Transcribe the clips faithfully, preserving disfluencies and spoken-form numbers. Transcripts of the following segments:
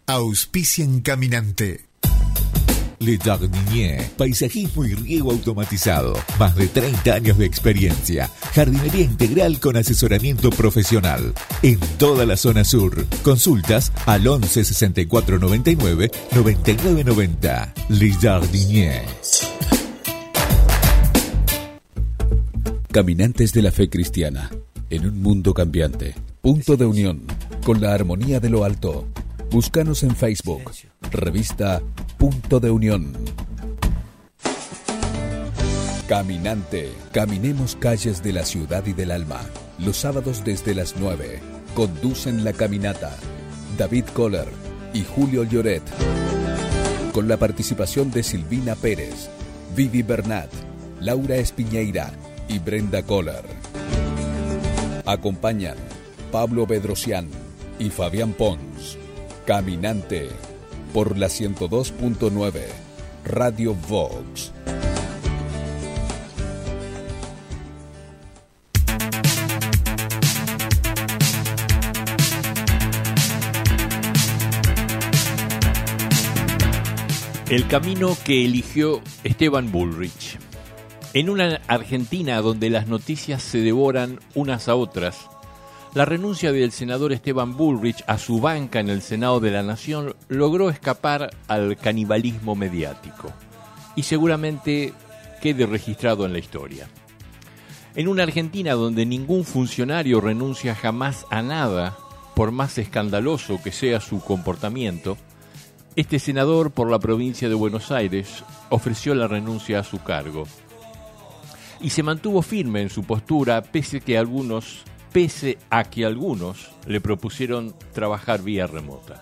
Auspician Caminante. Le Jardinier, paisajismo y riego automatizado. Más de treinta años de experiencia. Jardinería integral con asesoramiento profesional. En toda la zona sur. Consultas al once sesenta y cuatro noventa y nueve noventa y nueve noventa. Le Jardinier. Caminantes de la fe cristiana. En un mundo cambiante. Punto de unión. Con la armonía de lo alto. Búscanos en Facebook. Revista Punto de Unión. Caminante. Caminemos calles de la ciudad y del alma. Los sábados desde las nueve. Conducen la caminata David Kohler y Julio Lloret. Con la participación de Silvina Pérez, Vivi Bernat, Laura Espiñeira y Brenda Kohler. Acompañan Pablo Bedrosian y Fabián Pons. Caminante por la ciento dos punto nueve Radio Vox. El camino que eligió Esteban Bullrich. En una Argentina donde las noticias se devoran unas a otras, la renuncia del senador Esteban Bullrich a su banca en el Senado de la Nación logró escapar al canibalismo mediático y seguramente quede registrado en la historia. En una Argentina donde ningún funcionario renuncia jamás a nada, por más escandaloso que sea su comportamiento, este senador por la provincia de Buenos Aires ofreció la renuncia a su cargo y se mantuvo firme en su postura pese que algunos pese a que algunos le propusieron trabajar vía remota.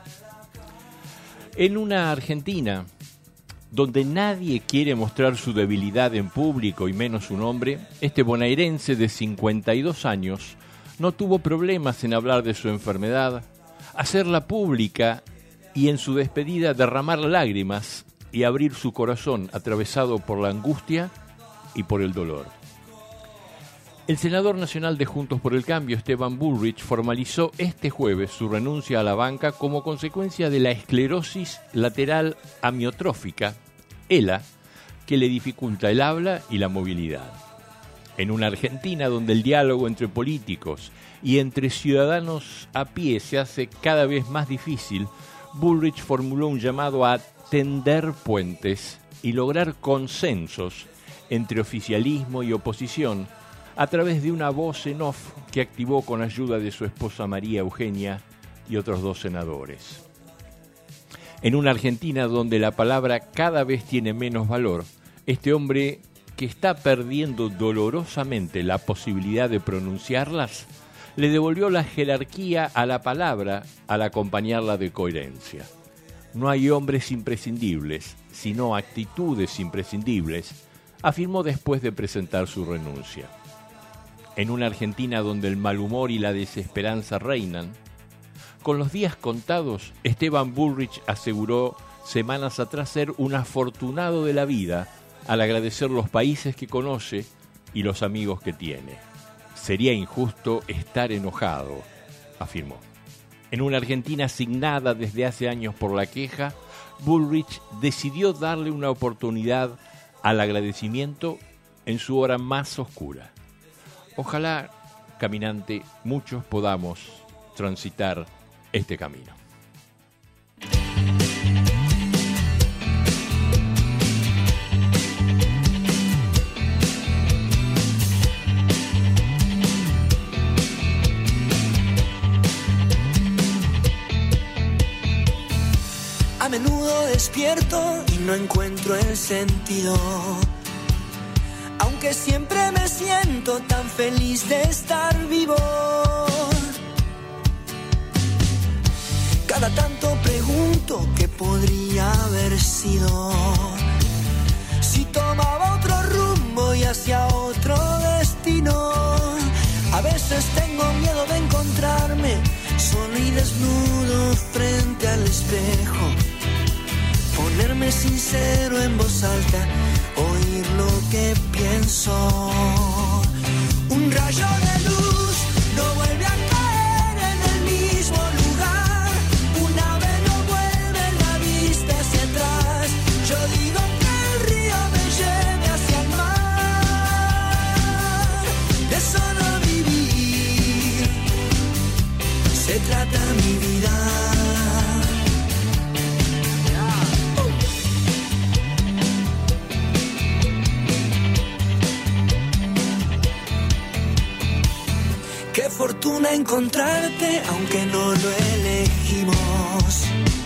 En una Argentina donde nadie quiere mostrar su debilidad en público y menos su nombre, este bonaerense de cincuenta y dos años no tuvo problemas en hablar de su enfermedad, hacerla pública y en su despedida derramar lágrimas y abrir su corazón atravesado por la angustia y por el dolor. El senador nacional de Juntos por el Cambio, Esteban Bullrich, formalizó este jueves su renuncia a la banca como consecuencia de la esclerosis lateral amiotrófica, ELA, que le dificulta el habla y la movilidad. En una Argentina donde el diálogo entre políticos y entre ciudadanos a pie se hace cada vez más difícil, Bullrich formuló un llamado a tender puentes y lograr consensos entre oficialismo y oposición a través de una voz en off que activó con ayuda de su esposa María Eugenia y otros dos senadores. En una Argentina donde la palabra cada vez tiene menos valor, este hombre que está perdiendo dolorosamente la posibilidad de pronunciarlas, le devolvió la jerarquía a la palabra al acompañarla de coherencia. No hay hombres imprescindibles, sino actitudes imprescindibles, afirmó después de presentar su renuncia. En una Argentina donde el mal humor y la desesperanza reinan, con los días contados, Esteban Bullrich aseguró semanas atrás ser un afortunado de la vida al agradecer los países que conoce y los amigos que tiene. Sería injusto estar enojado, afirmó. En una Argentina asignada desde hace años por la queja, Bullrich decidió darle una oportunidad al agradecimiento en su hora más oscura. Ojalá, caminante, muchos podamos transitar este camino. A menudo despierto y no encuentro el sentido, aunque siempre me siento tan feliz de estar vivo. Cada tanto pregunto qué podría haber sido si tomaba otro rumbo y hacia otro destino. A veces tengo miedo de encontrarme solo y desnudo frente al espejo, ponerme sincero en voz alta, oír lo que pienso. Un rayo de luz no vuelve a caer en el mismo lugar, un ave no vuela fortuna encontrarte, aunque no lo elegimos.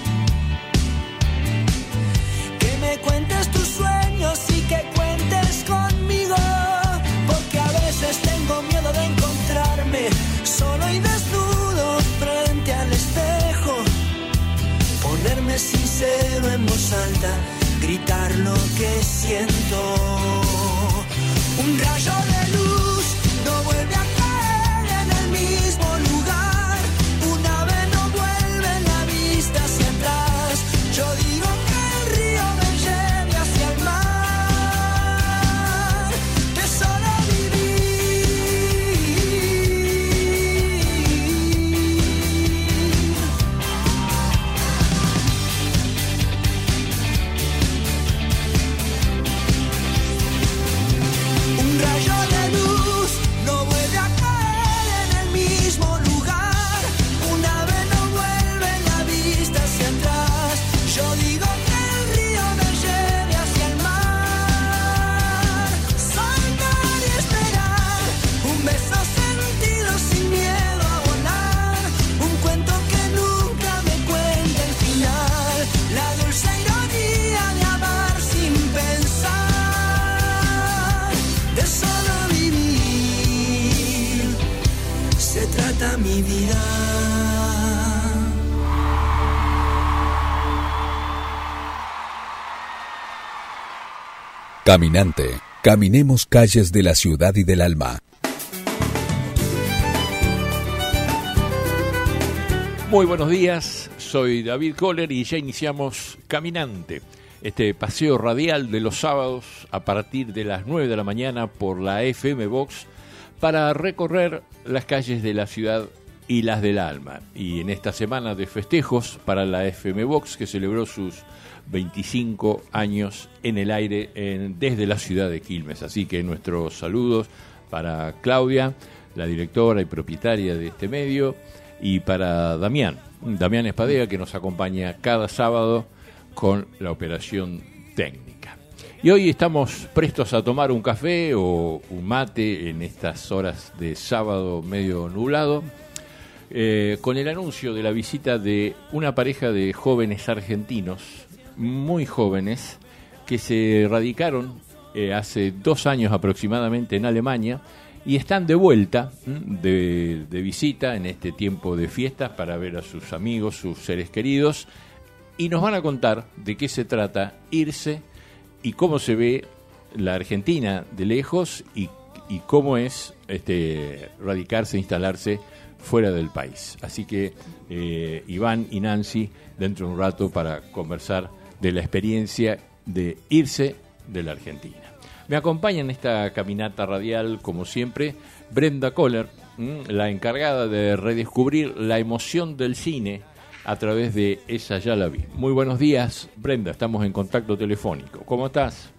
Que me cuentes tus sueños y que cuentes conmigo, porque a veces tengo miedo de encontrarme solo y desnudo frente al espejo. Ponerme sincero en voz alta, gritar lo que siento. Un rayo de luz no vuelve a caer en el mismo lugar. Un ave no vuelve la vista hacia atrás. Yo digo que el río me lleve hacia el mar. Que solo mi vida. Caminante, caminemos calles de la ciudad y del alma. Muy buenos días, soy David Kohler y ya iniciamos Caminante, este paseo radial de los sábados a partir de las nueve de la mañana por la F M Vox, para recorrer las calles de la ciudad y las del alma. Y en esta semana de festejos para la F M Vox, que celebró sus veinticinco años en el aire en, desde la ciudad de Quilmes. Así que nuestros saludos para Claudia, la directora y propietaria de este medio, y para Damián, Damián Espadea, que nos acompaña cada sábado con la operación técnica. Y hoy estamos prestos a tomar un café o un mate en estas horas de sábado medio nublado, eh, con el anuncio de la visita de una pareja de jóvenes argentinos, muy jóvenes, que se radicaron eh, hace dos años aproximadamente en Alemania y están de vuelta de, de visita en este tiempo de fiestas para ver a sus amigos, sus seres queridos, y nos van a contar de qué se trata irse y cómo se ve la Argentina de lejos y, y cómo es este, radicarse, instalarse fuera del país. Así que eh, Iván y Nancy dentro de un rato para conversar de la experiencia de irse de la Argentina. Me acompaña en esta caminata radial, como siempre, Brenda Kohler, la encargada de redescubrir la emoción del cine a través de Esa ya la vi. Muy buenos días, Brenda, estamos en contacto telefónico. ¿Cómo estás?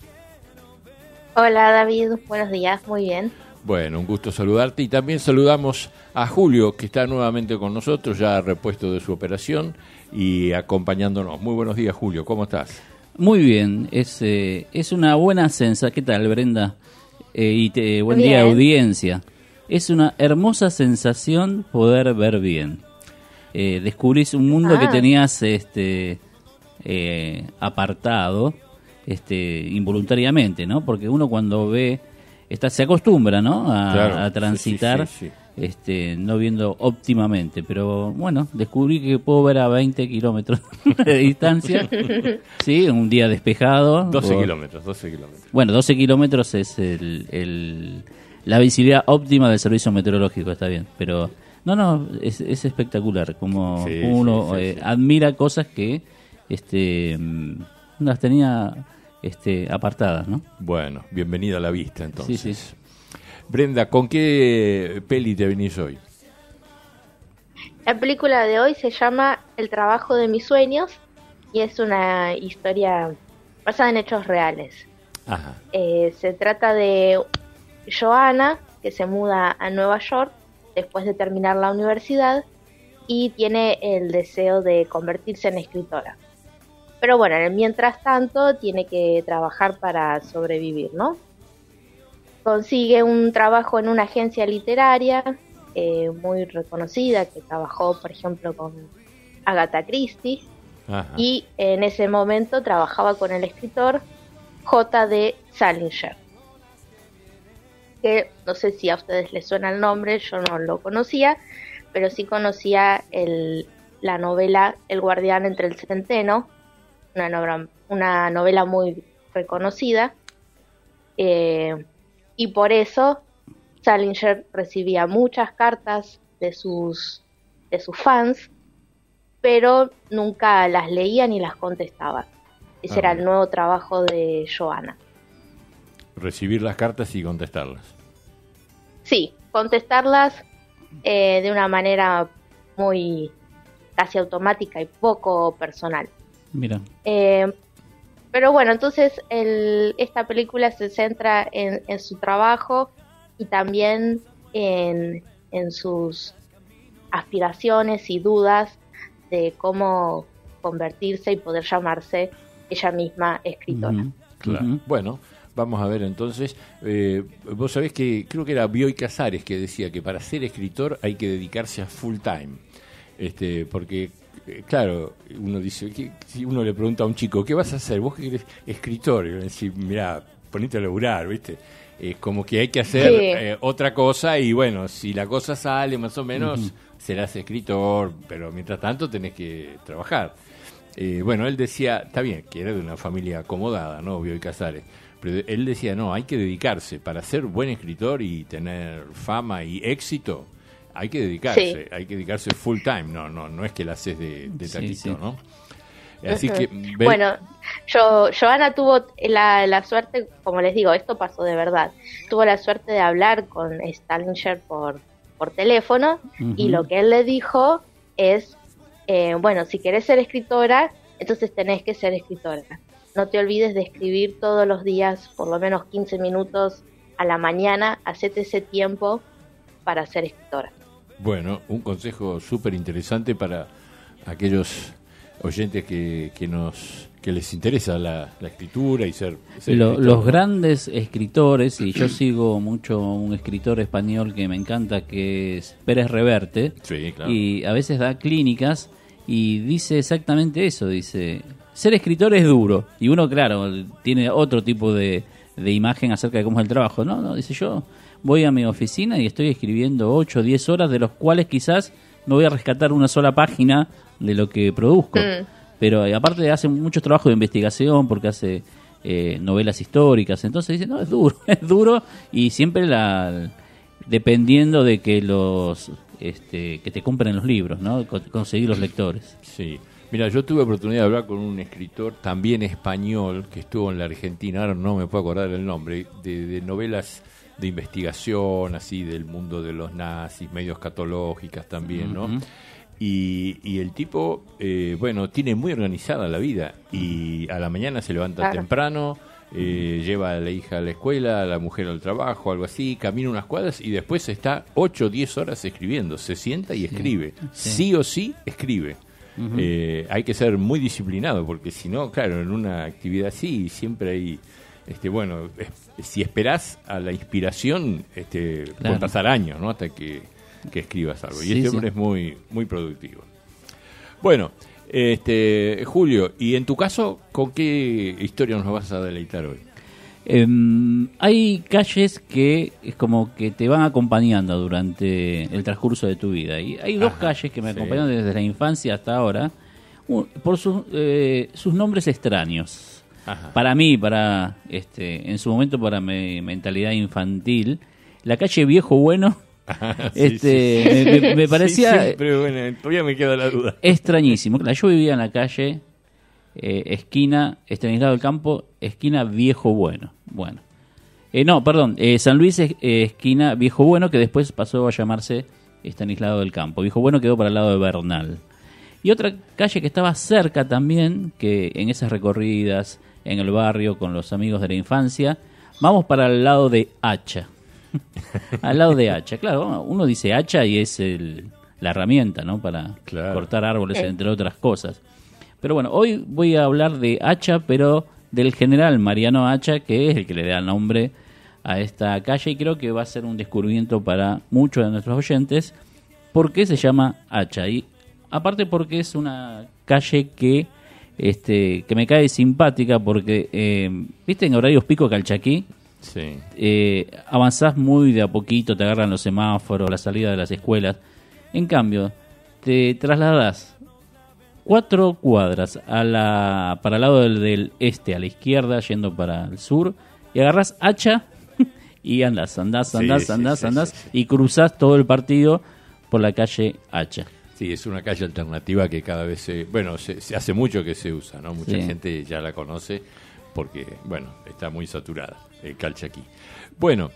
Hola, David, buenos días, muy bien. Bueno, un gusto saludarte y también saludamos a Julio, que está nuevamente con nosotros, ya repuesto de su operación y acompañándonos. Muy buenos días, Julio, ¿cómo estás? Muy bien, es eh, es una buena sensación. ¿Qué tal, Brenda? Eh, y te, buen bien. día, audiencia. Es una hermosa sensación poder ver bien. Eh, descubrís un mundo ah. que tenías este eh, apartado este involuntariamente, ¿no? Porque uno cuando ve, está, se acostumbra, ¿no? A, claro, a transitar, sí, sí, sí, sí. Este, no viendo óptimamente, pero bueno, descubrí que puedo ver a veinte kilómetros de distancia, sí, un día despejado. doce kilómetros, doce kilómetros. Bueno, doce kilómetros es el, el, la visibilidad óptima del servicio meteorológico, está bien, pero no, no, es, es espectacular, como, sí, como uno sí, sí, eh, sí. admira cosas que este las tenía este apartadas, ¿no? Bueno, bienvenida a la vista, entonces. Sí, sí. Brenda, ¿con qué peli te venís hoy? La película de hoy se llama El trabajo de mis sueños y es una historia basada en hechos reales. Ajá. Eh, se trata de Johanna, que se muda a Nueva York después de terminar la universidad y tiene el deseo de convertirse en escritora. Pero bueno, mientras tanto tiene que trabajar para sobrevivir, ¿no? Consigue un trabajo en una agencia literaria eh, muy reconocida que trabajó, por ejemplo, con Agatha Christie. Ajá. Y en ese momento trabajaba con el escritor J D Salinger, que no sé si a ustedes les suena el nombre, yo no lo conocía, pero sí conocía el, la novela El guardián entre el centeno, una novela, una novela muy reconocida, eh, y por eso Salinger recibía muchas cartas de sus, de sus fans, pero nunca las leía ni las contestaba. Ese ah, era el nuevo trabajo de Joanna. Recibir las cartas y contestarlas. Sí, contestarlas eh, de una manera muy casi automática y poco personal. Mira. Eh, pero bueno, entonces el, esta película se centra en, en su trabajo y también en, en sus aspiraciones y dudas de cómo convertirse y poder llamarse ella misma escritora. Uh-huh. Claro. Uh-huh. Bueno, vamos a ver entonces. Eh, vos sabés que creo que era Bioy Casares que decía que para ser escritor hay que dedicarse a full time. Este, porque, eh, claro, uno dice, que, si uno le pregunta a un chico, ¿qué vas a hacer? ¿Vos que eres escritor? Y le decís, mirá, ponete a laburar, ¿viste? Es como que hay que hacer sí. eh, otra cosa y bueno, si la cosa sale más o menos, uh-huh. serás escritor, pero mientras tanto tenés que trabajar. Eh, bueno, él decía, está bien, que era de una familia acomodada, ¿no? Bioy Casares, pero él decía, no, hay que dedicarse, para ser buen escritor y tener fama y éxito, hay que dedicarse, sí. hay que dedicarse full time, no, no, no es que la haces de, de taquito, sí, sí. ¿no? Así uh-huh. que ve... Bueno, yo, Joanna tuvo la, la suerte, como les digo, esto pasó de verdad, tuvo la suerte de hablar con Salinger por, por teléfono uh-huh. y lo que él le dijo es, eh, bueno, si querés ser escritora, entonces tenés que ser escritora. No te olvides de escribir todos los días, por lo menos quince minutos a la mañana, hacete ese tiempo para ser escritora. Bueno, un consejo súper interesante para aquellos oyentes que, que nos que les interesa la, la escritura y ser, ser Lo, los grandes escritores, y yo sigo mucho un escritor español que me encanta, que es Pérez Reverte, sí, claro. y a veces da clínicas y dice exactamente eso, dice, ser escritor es duro, y uno, claro, tiene otro tipo de, de imagen acerca de cómo es el trabajo, no, no, dice, yo voy a mi oficina y estoy escribiendo ocho o diez horas, de los cuales quizás no voy a rescatar una sola página de lo que produzco, mm. pero eh, aparte hace mucho trabajo de investigación porque hace eh, novelas históricas, entonces dice, no, es duro, es duro, y siempre la dependiendo de que los este, que te compren los libros, ¿no? Conseguir los lectores. Sí, mira, yo tuve oportunidad de hablar con un escritor también español que estuvo en la Argentina, ahora no me puedo acordar el nombre, de, de novelas de investigación, así del mundo de los nazis, medios catológicas también, ¿no? Uh-huh. Y, y el tipo, eh, bueno, tiene muy organizada la vida y a la mañana se levanta claro. temprano, eh, lleva a la hija a la escuela, a la mujer al trabajo, algo así, camina unas cuadras y después está ocho o diez horas escribiendo, se sienta y escribe, sí, sí o sí escribe. Uh-huh. Eh, hay que ser muy disciplinado porque si no, claro, en una actividad así siempre hay... Este, bueno, es, si esperás a la inspiración, este, claro. pueden pasar años, ¿no? Hasta que, que escribas algo. Y sí, este hombre sí. es muy, muy productivo. Bueno, este, Julio, y en tu caso, ¿con qué historia nos vas a deleitar hoy? Eh, hay calles que es como que te van acompañando durante el transcurso de tu vida. Y hay dos Ajá, calles que me sí. acompañan desde la infancia hasta ahora, un, por sus, eh, sus nombres extraños. Ajá. Para mí, para este, en su momento para mi mentalidad infantil, la calle Viejo Bueno, Ajá, sí, este, sí, sí. Me, me parecía, sí, sí, pero bueno, todavía me queda la duda. Extrañísimo. Yo vivía en la calle eh, esquina Estanislao del Campo, esquina Viejo Bueno. Bueno, eh, no, perdón, eh, San Luis eh, esquina Viejo Bueno, que después pasó a llamarse Estanislao del Campo. Viejo Bueno quedó para el lado de Bernal. Y otra calle que estaba cerca también, que en esas recorridas en el barrio con los amigos de la infancia, vamos para el lado de Hacha. Al lado de Hacha, claro, uno dice hacha y es el, la herramienta, ¿no? Para claro. cortar árboles, entre otras cosas. Pero bueno, hoy voy a hablar de Hacha, pero del general Mariano Hacha, que es el que le da nombre a esta calle y creo que va a ser un descubrimiento para muchos de nuestros oyentes porque se llama Hacha y aparte porque es una calle que este que me cae simpática porque eh, viste en horarios pico Calchaquí sí. eh, avanzás muy de a poquito, te agarran los semáforos, la salida de las escuelas. En cambio te trasladás cuatro cuadras a la para el lado del, del este, a la izquierda, yendo para el sur, y agarrás Hacha y andás, andás, andás, sí, andás, sí, andás, sí, sí. y cruzás todo el partido por la calle Hacha. Sí, es una calle alternativa que cada vez se... Bueno, se, se hace mucho que se usa, ¿no? Mucha Sí. gente ya la conoce porque, bueno, está muy saturada el Calchaquí. Bueno,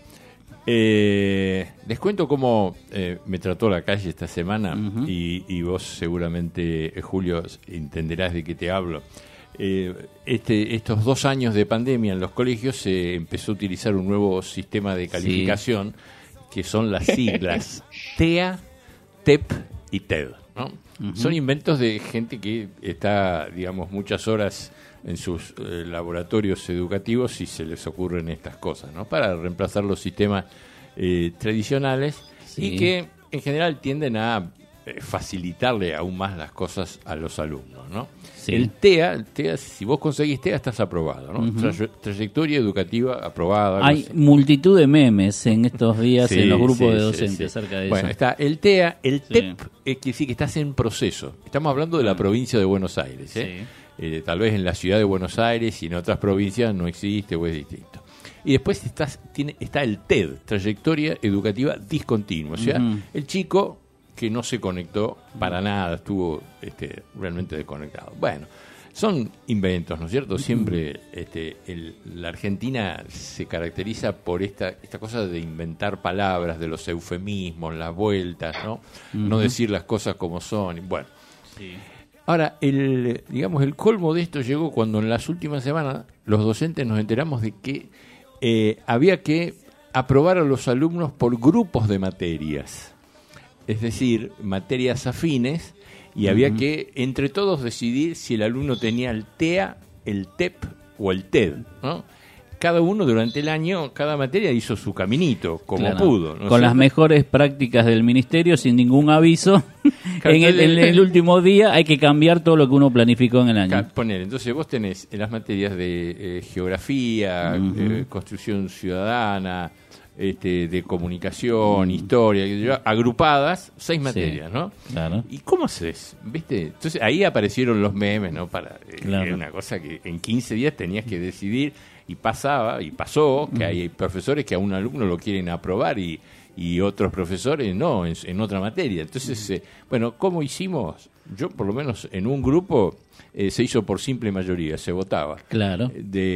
eh, les cuento cómo eh, me trató la calle esta semana uh-huh. y, y vos seguramente, eh, Julio, entenderás de qué te hablo. Eh, este, estos dos años de pandemia en los colegios se empezó a utilizar un nuevo sistema de calificación sí. que son las siglas T E A, T E P y T E D, ¿no? Uh-huh. Son inventos de gente que está, digamos, muchas horas en sus eh, laboratorios educativos y se les ocurren estas cosas, ¿no? Para reemplazar los sistemas eh, tradicionales sí. y que en general tienden a eh, facilitarle aún más las cosas a los alumnos, ¿no? Sí. El T E A, el T E A, si vos conseguís T E A estás aprobado, ¿no? Uh-huh. Tra- trayectoria educativa aprobada. Hay multitud de memes en estos días sí, en los grupos sí, de docentes sí, sí. acerca de bueno, eso. Está el T E A, el sí. T E P, eh, que sí que estás en proceso. Estamos hablando de la provincia de Buenos Aires, ¿eh? Sí. Eh, tal vez en la ciudad de Buenos Aires y en otras provincias no existe o es distinto. Y después estás, tiene, está el T E D, trayectoria educativa discontinua. O sea, uh-huh. el chico que no se conectó para nada, estuvo este, realmente desconectado. Bueno, son inventos, ¿no es cierto? Siempre este, el, la Argentina se caracteriza por esta, esta cosa de inventar palabras, de los eufemismos, las vueltas, ¿no? Uh-huh. No decir las cosas como son. Bueno, sí. Ahora, el, digamos, el colmo de esto llegó cuando en las últimas semanas los docentes nos enteramos de que eh, había que aprobar a los alumnos por grupos de materias, es decir, materias afines, y uh-huh. había que entre todos decidir si el alumno tenía el T E A, el T E P o el T E D, ¿no? Cada uno durante el año, cada materia hizo su caminito, como claro. pudo. ¿no? Con las mejores prácticas del ministerio, sin ningún aviso. en, el, en el último día hay que cambiar todo lo que uno planificó en el año. Poner, entonces vos tenés en las materias de eh, geografía, uh-huh. eh, construcción ciudadana, este, de comunicación, uh-huh. historia, agrupadas, seis materias, sí, ¿no? Claro. ¿Y cómo haces? ¿Viste? Entonces ahí aparecieron los memes, ¿no? Para, eh, claro. Era una cosa que en quince días tenías que decidir. Y pasaba, y pasó, que hay profesores que a un alumno lo quieren aprobar y, y otros profesores no, en, en otra materia. Entonces, eh, bueno, ¿cómo hicimos? Yo, por lo menos, en un grupo eh, se hizo por simple mayoría, se votaba. Claro.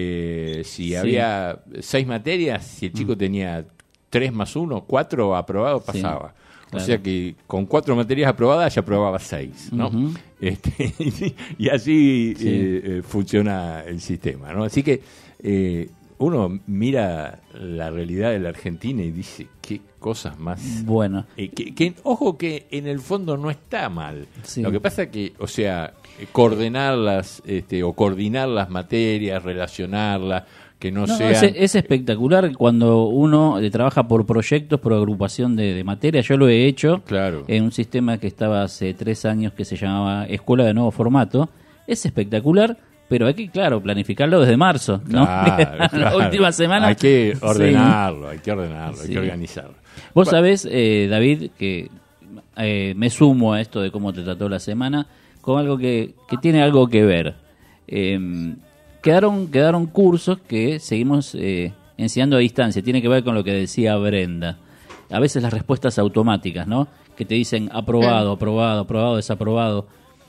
De si sí. había seis materias, si el chico tenía tres más uno, cuatro aprobados, pasaba. Sí. Claro. O sea que con cuatro materias aprobadas ya aprobaba seis, ¿no? Uh-huh. Este, y así sí. eh, eh, funciona el sistema, ¿no? Así que eh, uno mira la realidad de la Argentina y dice, qué cosas más... Bueno. Eh, que, que, ojo que en el fondo no está mal. Sí. Lo que pasa es que, o sea, coordenarlas este, o coordinar las materias, relacionarlas... Que no, no sea... es, es espectacular cuando uno eh, trabaja por proyectos, por agrupación de, de materias. Yo lo he hecho claro. en un sistema que estaba hace tres años que se llamaba Escuela de Nuevo Formato. Es espectacular, pero hay que, claro, planificarlo desde marzo, ¿no? Claro, la última semana. Hay que ordenarlo, sí. hay que ordenarlo, sí. hay que organizarlo. Vos bueno. sabés, eh, David, que eh, me sumo a esto de cómo te trató la semana con algo que, que tiene algo que ver. Eh, Quedaron, quedaron cursos que seguimos eh, enseñando a distancia. Tiene que ver con lo que decía Brenda. A veces las respuestas automáticas, ¿no? Que te dicen aprobado, aprobado, aprobado, desaprobado.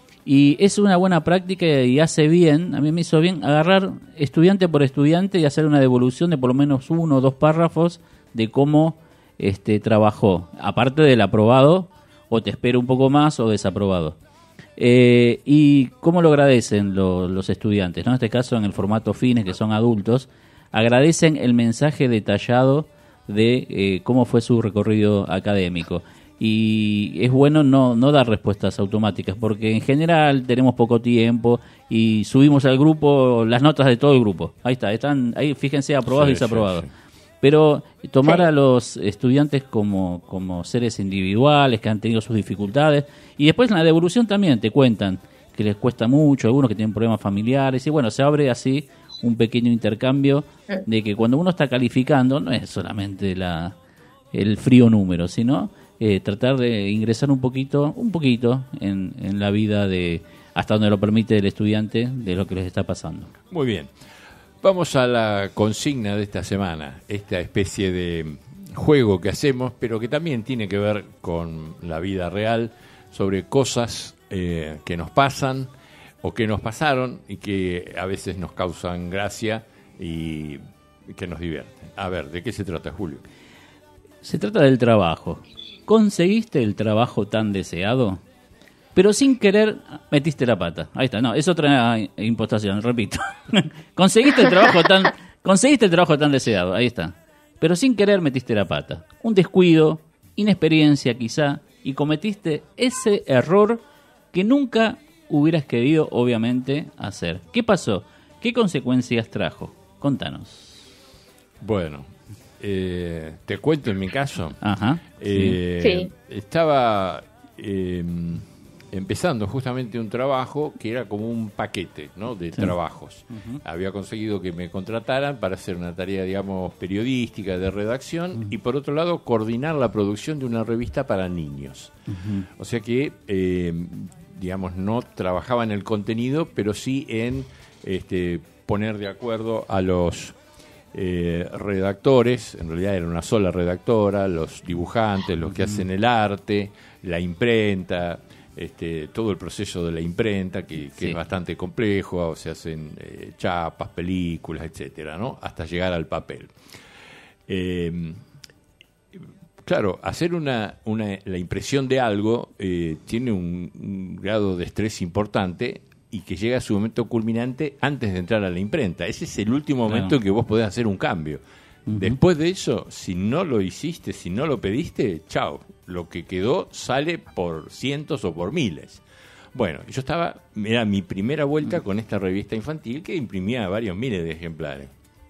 Y es una buena práctica y hace bien, a mí me hizo bien, agarrar estudiante por estudiante y hacer una devolución de por lo menos uno o dos párrafos de cómo este, trabajó. Aparte del aprobado, o te espero un poco más, o desaprobado. Eh, y cómo lo agradecen lo, los estudiantes, ¿no? En este caso en el formato fines, que son adultos, agradecen el mensaje detallado de eh, cómo fue su recorrido académico. Y es bueno no, no dar respuestas automáticas, porque en general tenemos poco tiempo y subimos al grupo las notas de todo el grupo. Ahí está, están ahí, fíjense, aprobados sí, y desaprobados. Sí, sí. pero tomar Sí. a los estudiantes como, como seres individuales que han tenido sus dificultades, y después en la devolución también te cuentan que les cuesta mucho, algunos que tienen problemas familiares, y bueno, se abre así un pequeño intercambio de que cuando uno está calificando no es solamente la el frío número, sino eh, tratar de ingresar un poquito, un poquito en, en la vida de hasta donde lo permite el estudiante de lo que les está pasando. Muy bien. Vamos a la consigna de esta semana, esta especie de juego que hacemos, pero que también tiene que ver con la vida real, sobre cosas eh, que nos pasan o que nos pasaron y que a veces nos causan gracia y que nos divierten. A ver, ¿de qué se trata, Julio? Se trata del trabajo. ¿Conseguiste el trabajo tan deseado? Pero sin querer metiste la pata. Ahí está, no, es otra impostación, repito. Conseguiste el trabajo tan conseguiste el trabajo tan deseado, ahí está. Pero sin querer metiste la pata. Un descuido, inexperiencia quizá, y cometiste ese error que nunca hubieras querido, obviamente, hacer. ¿Qué pasó? ¿Qué consecuencias trajo? Contanos. Bueno, eh, te cuento en mi caso. Ajá. Eh, Sí. Estaba eh, empezando justamente un trabajo que era como un paquete, ¿no?, de Sí. trabajos. Uh-huh. Había conseguido que me contrataran para hacer una tarea, digamos, periodística, de redacción, uh-huh. y por otro lado coordinar la producción de una revista para niños. Uh-huh. O sea que, eh, digamos, no trabajaba en el contenido, pero sí en este, poner de acuerdo a los eh, redactores, en realidad era una sola redactora, los dibujantes, los que uh-huh. hacen el arte, la imprenta, este, todo el proceso de la imprenta, que, que sí. es bastante complejo, se hacen eh, chapas, películas, etcétera, ¿no?, hasta llegar al papel. Eh, Claro, hacer una, una la impresión de algo eh, tiene un, un grado de estrés importante y que llega a su momento culminante antes de entrar a la imprenta. Ese es el último momento claro. en que vos podés hacer un cambio. Uh-huh. Después de eso, si no lo hiciste, si no lo pediste, chao. Lo que quedó sale por cientos o por miles. Bueno, yo estaba, era mi primera vuelta uh-huh. con esta revista infantil que imprimía varios miles de ejemplares.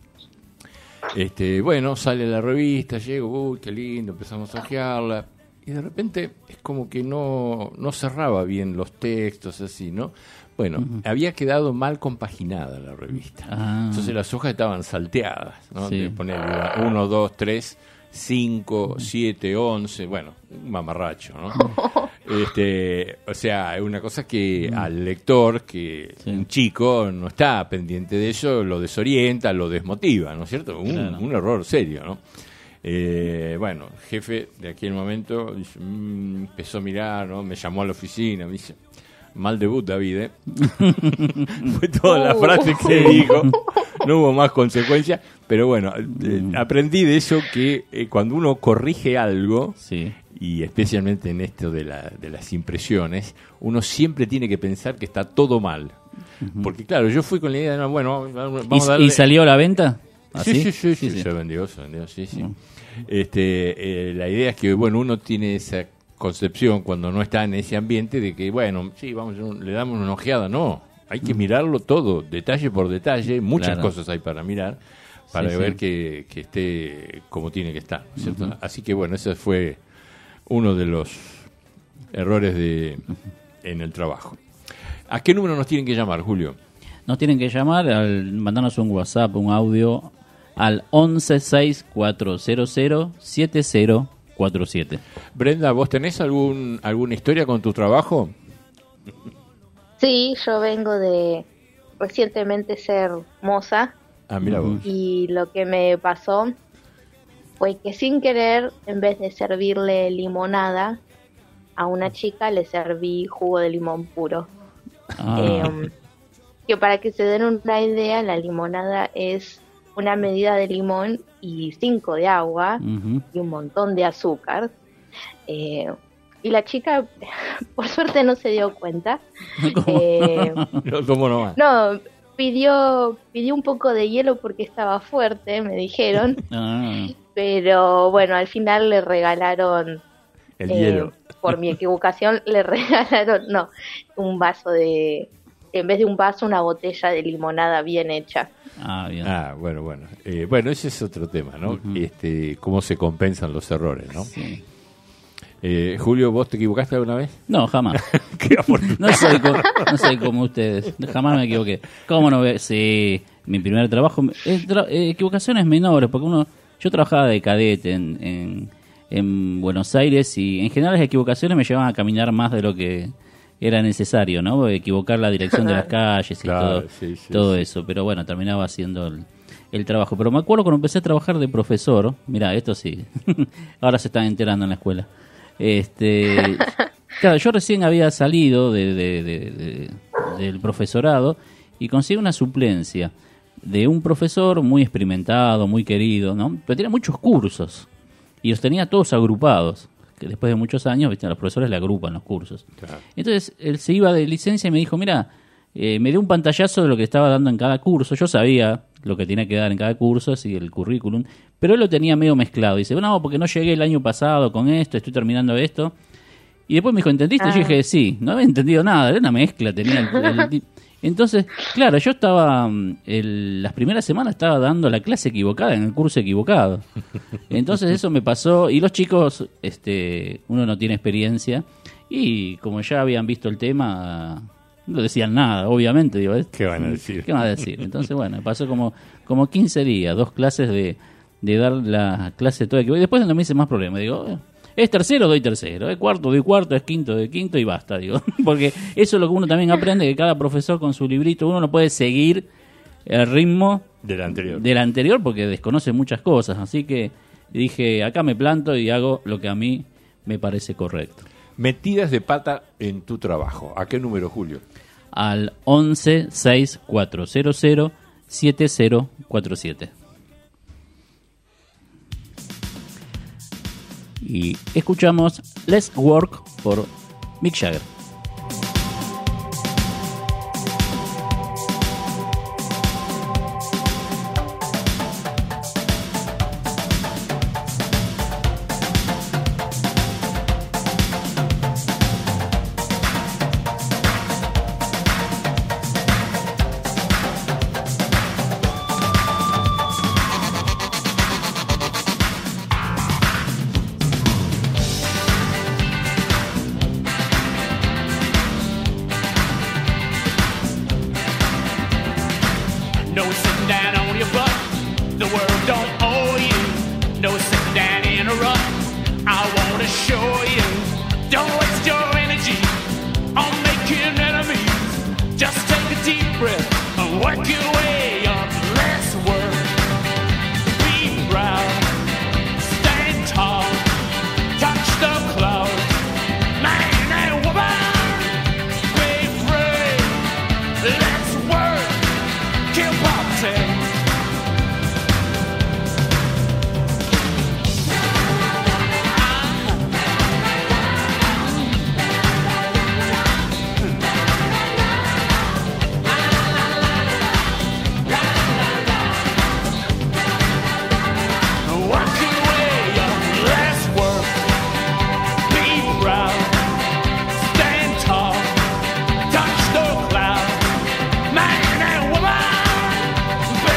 Este, bueno, sale la revista, llego, uy, qué lindo, empezamos a hojearla, y de repente es como que no, no cerraba bien los textos, así, ¿no? Bueno, uh-huh. había quedado mal compaginada la revista. Ah. Entonces las hojas estaban salteadas, ¿no? Sí. De poner uno, dos, tres, cinco, siete, once, bueno, un mamarracho, ¿no? Este, o sea, es una cosa que al lector, que sí. un chico no está pendiente de eso, lo desorienta, lo desmotiva, ¿no es cierto? Un, claro. un error serio, ¿no? Eh, bueno, el jefe de aquel momento mmm, empezó a mirar, ¿no? Me llamó a la oficina, me dice, mal debut, David, ¿eh? Fue toda la frase que dijo, no hubo más consecuencias, pero bueno, eh, aprendí de eso que eh, cuando uno corrige algo, sí. y especialmente en esto de, la, de las impresiones, uno siempre tiene que pensar que está todo mal. Uh-huh. Porque claro, yo fui con la idea de, bueno, vamos ¿Y, a darle... ¿Y salió a la venta? Sí, sí, sí, sí, sí, sí. Se vendió, se vendió, sí, sí. Uh-huh. Este, eh, la idea es que, bueno, uno tiene esa concepción cuando no está en ese ambiente de que, bueno, sí, vamos, le damos una ojeada. No, hay que mirarlo todo, detalle por detalle, muchas claro. cosas hay para mirar, para sí, ver sí. Que, que esté como tiene que estar, ¿cierto? Uh-huh. Así que, bueno, ese fue uno de los errores de en el trabajo. ¿A qué número nos tienen que llamar, Julio? Nos tienen que llamar, al mandarnos un WhatsApp, un audio, al once seis cuatro cero cero siete cero cuatro siete. Brenda, ¿vos tenés algún alguna historia con tu trabajo? Sí, yo vengo de recientemente ser moza. Ah, mira vos. Y lo que me pasó fue que sin querer, en vez de servirle limonada a una chica, le serví jugo de limón puro. Ah. Eh, que para que se den una idea, la limonada es una medida de limón y cinco de agua, uh-huh. y un montón de azúcar. Eh, y la chica, por suerte, no se dio cuenta. ¿Cómo? Eh, ¿Cómo no va? No, pidió, pidió un poco de hielo porque estaba fuerte, me dijeron. Ah. Pero bueno, al final le regalaron, el eh, hielo. Por mi equivocación, le regalaron, no, un vaso de, en vez de un vaso, una botella de limonada bien hecha. Ah, bien. Ah, bueno, bueno. Eh, bueno, ese es otro tema, ¿no? Uh-huh. Este, cómo se compensan los errores, ¿no? Sí. Eh, Julio, ¿vos te equivocaste alguna vez? No, jamás. Qué afortunado. No soy, como, no soy como ustedes. Jamás me equivoqué. ¿Cómo no? Sí, mi primer trabajo... Eh, tra- eh, equivocaciones menores, porque uno... Yo trabajaba de cadete en, en, en Buenos Aires y en general las equivocaciones me llevaban a caminar más de lo que era necesario, ¿no? Equivocar la dirección de las calles y Claro, todo, sí, sí, todo sí. eso. Pero bueno, terminaba haciendo el, el trabajo. Pero me acuerdo cuando empecé a trabajar de profesor, mirá, esto sí, ahora se están enterando en la escuela. Este, claro, yo recién había salido de, de, de, de, del profesorado y conseguí una suplencia de un profesor muy experimentado, muy querido, ¿no? Pero tenía muchos cursos y los tenía todos agrupados, que después de muchos años, ¿viste? Los profesores le agrupan los cursos. Claro. Entonces, él se iba de licencia y me dijo, mira, eh, me dio un pantallazo de lo que estaba dando en cada curso. Yo sabía lo que tenía que dar en cada curso, así el currículum, pero él lo tenía medio mezclado. Dice, no, porque no llegué el año pasado con esto, estoy terminando esto. Y después me dijo, ¿entendiste? Ah. Yo dije, sí, no había entendido nada, era una mezcla, tenía el, el, entonces, claro, yo estaba, el, las primeras semanas estaba dando la clase equivocada, en el curso equivocado. Entonces eso me pasó, y los chicos, este, uno no tiene experiencia, y como ya habían visto el tema, no decían nada, obviamente. Digo, ¿qué van a decir? ¿Qué van a decir? Entonces, bueno, pasó como, como quince días, dos clases de, de dar la clase toda equivocada, y después no me hice más problemas, digo... Eh, es tercero, doy tercero, es cuarto, doy cuarto, es quinto, doy quinto y basta, digo. Porque eso es lo que uno también aprende, que cada profesor con su librito, uno no puede seguir el ritmo del anterior, del anterior porque desconoce muchas cosas. Así que dije, acá me planto y hago lo que a mí me parece correcto. Metidas de pata en tu trabajo. ¿A qué número, Julio? Al once seis cuatro cero cero siete cero cuatro siete. Y escuchamos Let's Work por Mick Jagger. Touch the cloud, man and woman,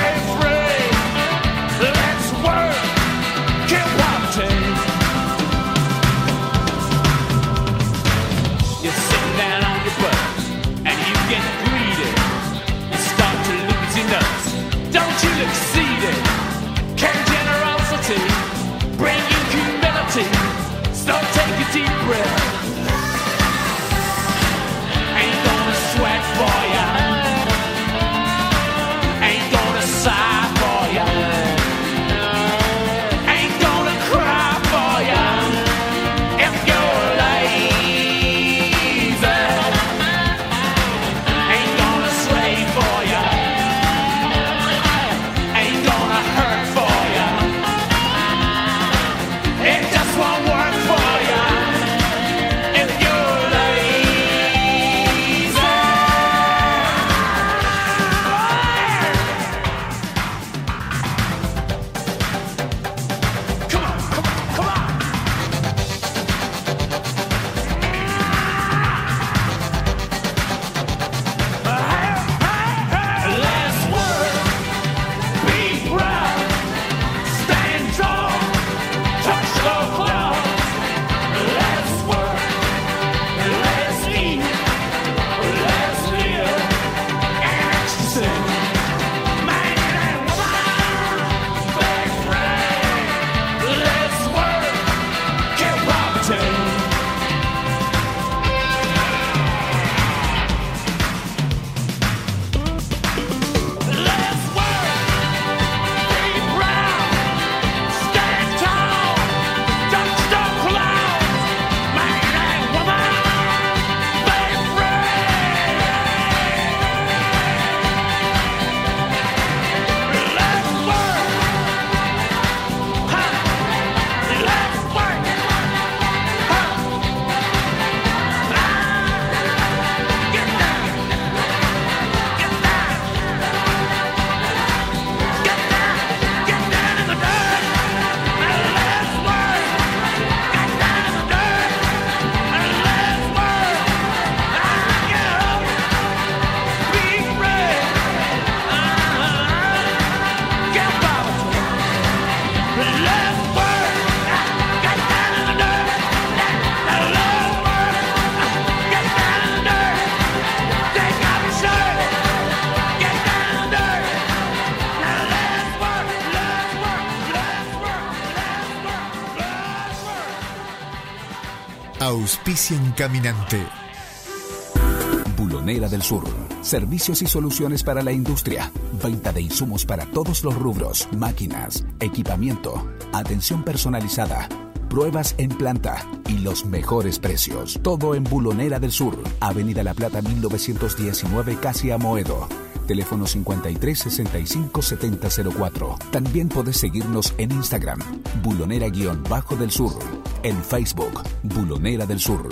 Auspician Caminante. Bulonera del Sur. Servicios y soluciones para la industria. Venta de insumos para todos los rubros. Máquinas, equipamiento, atención personalizada, pruebas en planta y los mejores precios. Todo en Bulonera del Sur. Avenida La Plata mil novecientos diecinueve, casi Amoedo. Teléfono cincuenta y tres sesenta y cinco setenta cero cuatro. También podés seguirnos en Instagram, Bulonera-del Sur. En Facebook, Bulonera del Sur.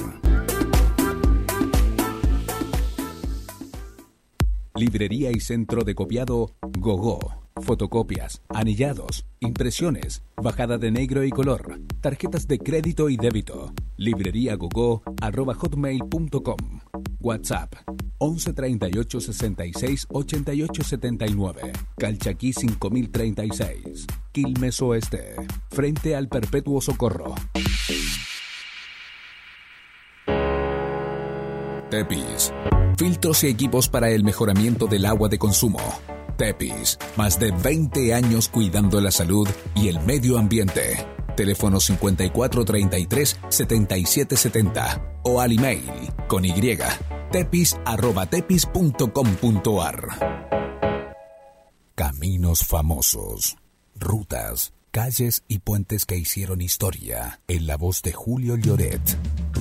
Librería y centro de copiado Gogó. Fotocopias, anillados, impresiones, bajada de negro y color, tarjetas de crédito y débito. Libreriagogó arroba hotmail punto com. WhatsApp once treinta y ocho sesenta y seis ochenta y ocho setenta y nueve. Calchaquí cinco mil treinta y seis. Quilmes Oeste. Frente al Perpetuo Socorro. Tepis. Filtros y equipos para el mejoramiento del agua de consumo. Tepis. Más de veinte años cuidando la salud y el medio ambiente. Teléfono cincuenta y cuatro treinta y tres setenta y siete setenta o al email con y tepis arroba tepis punto com punto ar. Caminos famosos, rutas, calles y puentes que hicieron historia en la voz de Julio Lloret.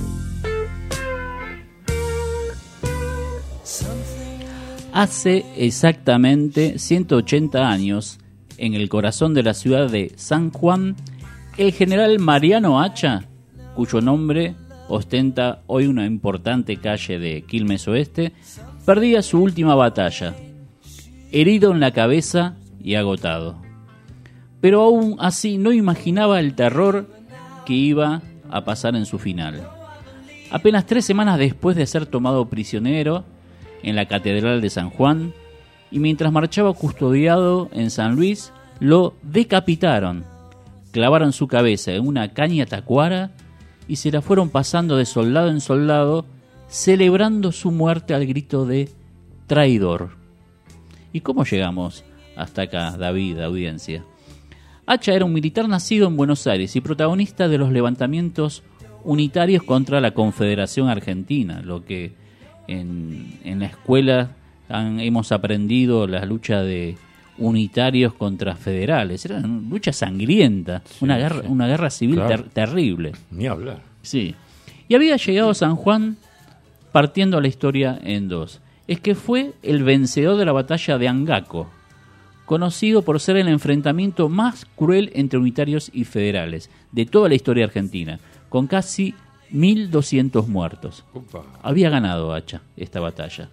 Hace exactamente ciento ochenta años, en el corazón de la ciudad de San Juan, el general Mariano Hacha, cuyo nombre ostenta hoy una importante calle de Quilmes Oeste, perdía su última batalla, herido en la cabeza y agotado. Pero aún así no imaginaba el terror que iba a pasar en su final. Apenas tres semanas después de ser tomado prisionero en la Catedral de San Juan, y mientras marchaba custodiado en San Luis, lo decapitaron. Clavaron su cabeza en una caña tacuara y se la fueron pasando de soldado en soldado, celebrando su muerte al grito de traidor. ¿Y cómo llegamos hasta acá, David, audiencia? Hacha era un militar nacido en Buenos Aires y protagonista de los levantamientos unitarios contra la Confederación Argentina, lo que en, en la escuela han, hemos aprendido la lucha de unitarios contra federales. Era una lucha sangrienta, sí, una guerra, sí. una guerra civil claro. ter- terrible. Ni hablar. Sí. Y había llegado a San Juan partiendo la historia en dos. Es que fue el vencedor de la batalla de Angaco, conocido por ser el enfrentamiento más cruel entre unitarios y federales de toda la historia argentina, con casi mil doscientos muertos. Upa. Había ganado Hacha esta batalla.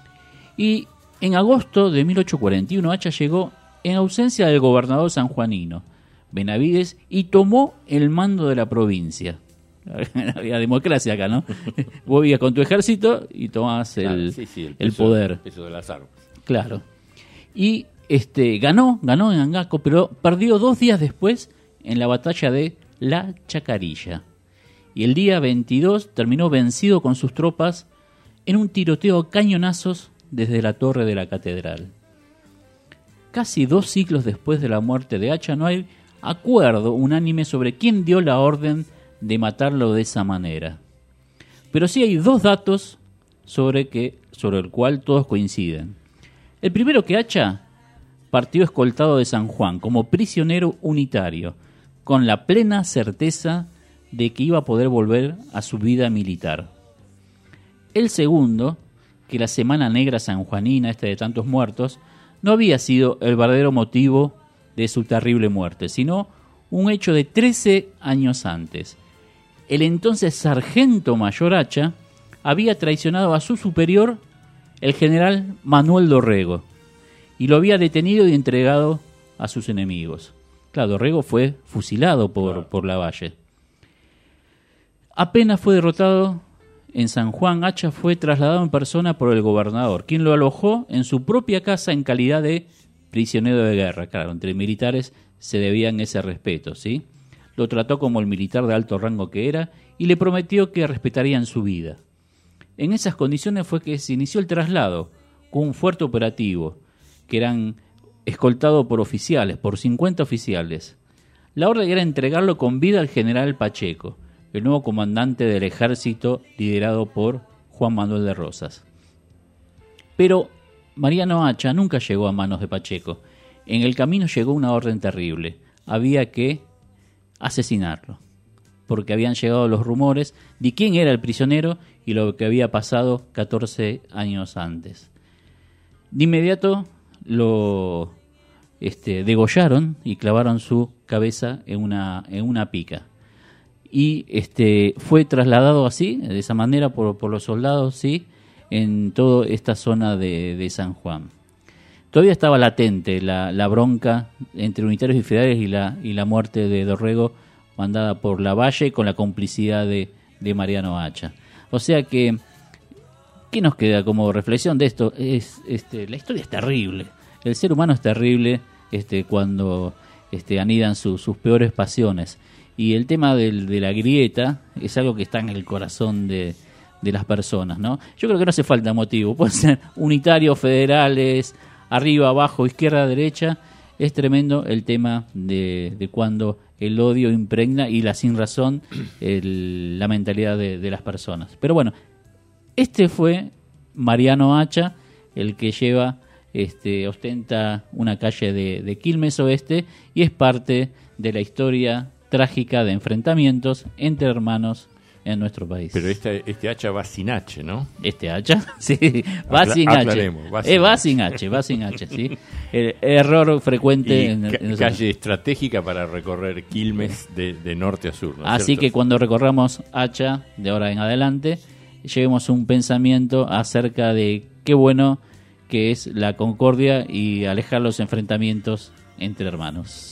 Y en agosto de mil ochocientos cuarenta y uno, Hacha llegó en ausencia del gobernador sanjuanino, Benavides, y tomó el mando de la provincia. Había democracia acá, ¿no? Vos ibas con tu ejército y tomabas el, claro, sí, sí, el, el peso, poder. El peso de las armas. Claro. Y este, ganó, ganó en Angaco, pero perdió dos días después en la batalla de La Chacarilla. Y el día veintidós terminó vencido con sus tropas en un tiroteo a cañonazos desde la torre de la catedral. Casi dos siglos después de la muerte de Hacha no hay acuerdo unánime sobre quién dio la orden de matarlo de esa manera. Pero sí hay dos datos sobre, que, sobre el cual todos coinciden. El primero, que Hacha partió escoltado de San Juan como prisionero unitario, con la plena certeza de que iba a poder volver a su vida militar. El segundo, que la Semana Negra sanjuanina, esta de tantos muertos, no había sido el verdadero motivo de su terrible muerte, sino un hecho de trece años antes. El entonces sargento mayor Hacha había traicionado a su superior, el general Manuel Dorrego, y lo había detenido y entregado a sus enemigos. Claro, Dorrego fue fusilado por, por Lavalle. Apenas fue derrotado en San Juan, Hacha fue trasladado en persona por el gobernador, quien lo alojó en su propia casa en calidad de prisionero de guerra. Claro, entre militares se debían ese respeto, ¿sí? Lo trató como el militar de alto rango que era y le prometió que respetarían su vida. En esas condiciones fue que se inició el traslado con un fuerte operativo, que eran escoltados por oficiales, por cincuenta oficiales. La orden era entregarlo con vida al general Pacheco, el nuevo comandante del ejército liderado por Juan Manuel de Rosas. Pero Mariano Hacha nunca llegó a manos de Pacheco. En el camino llegó una orden terrible. Había que asesinarlo, porque habían llegado los rumores de quién era el prisionero y lo que había pasado catorce años antes. De inmediato lo este, degollaron y clavaron su cabeza en una, en una pica. Y este, fue trasladado así, de esa manera, por, por los soldados, ¿sí?, en toda esta zona de, de San Juan. Todavía estaba latente la, la bronca entre unitarios y federales y la, y la muerte de Dorrego mandada por Lavalle con la complicidad de, de Mariano Hacha. O sea que, ¿qué nos queda como reflexión de esto? Es, este, la historia es terrible. El ser humano es terrible este, cuando este, anidan su, sus peores pasiones. Y el tema del, de la grieta es algo que está en el corazón de, de las personas, ¿no? Yo creo que no hace falta motivo. Pueden ser unitarios, federales, arriba, abajo, izquierda, derecha. Es tremendo el tema de, de cuando el odio impregna y la sinrazón el, la mentalidad de, de las personas. Pero bueno, este fue Mariano Hacha, el que lleva, este, ostenta una calle de, de Quilmes Oeste y es parte de la historia trágica de enfrentamientos entre hermanos en nuestro país. Pero este, este hacha va sin H, ¿no? ¿Este hacha? Sí, va Acla- sin H. aclaremos, va sin Eh, va H. sin H, va sin H, ¿sí? El error frecuente Y en, ca- en calle estratégica para recorrer Quilmes de, de norte a sur, ¿no es Así cierto? que cuando recorramos Hacha, de ahora en adelante, llevemos un pensamiento acerca de qué bueno que es la concordia y alejar los enfrentamientos entre hermanos.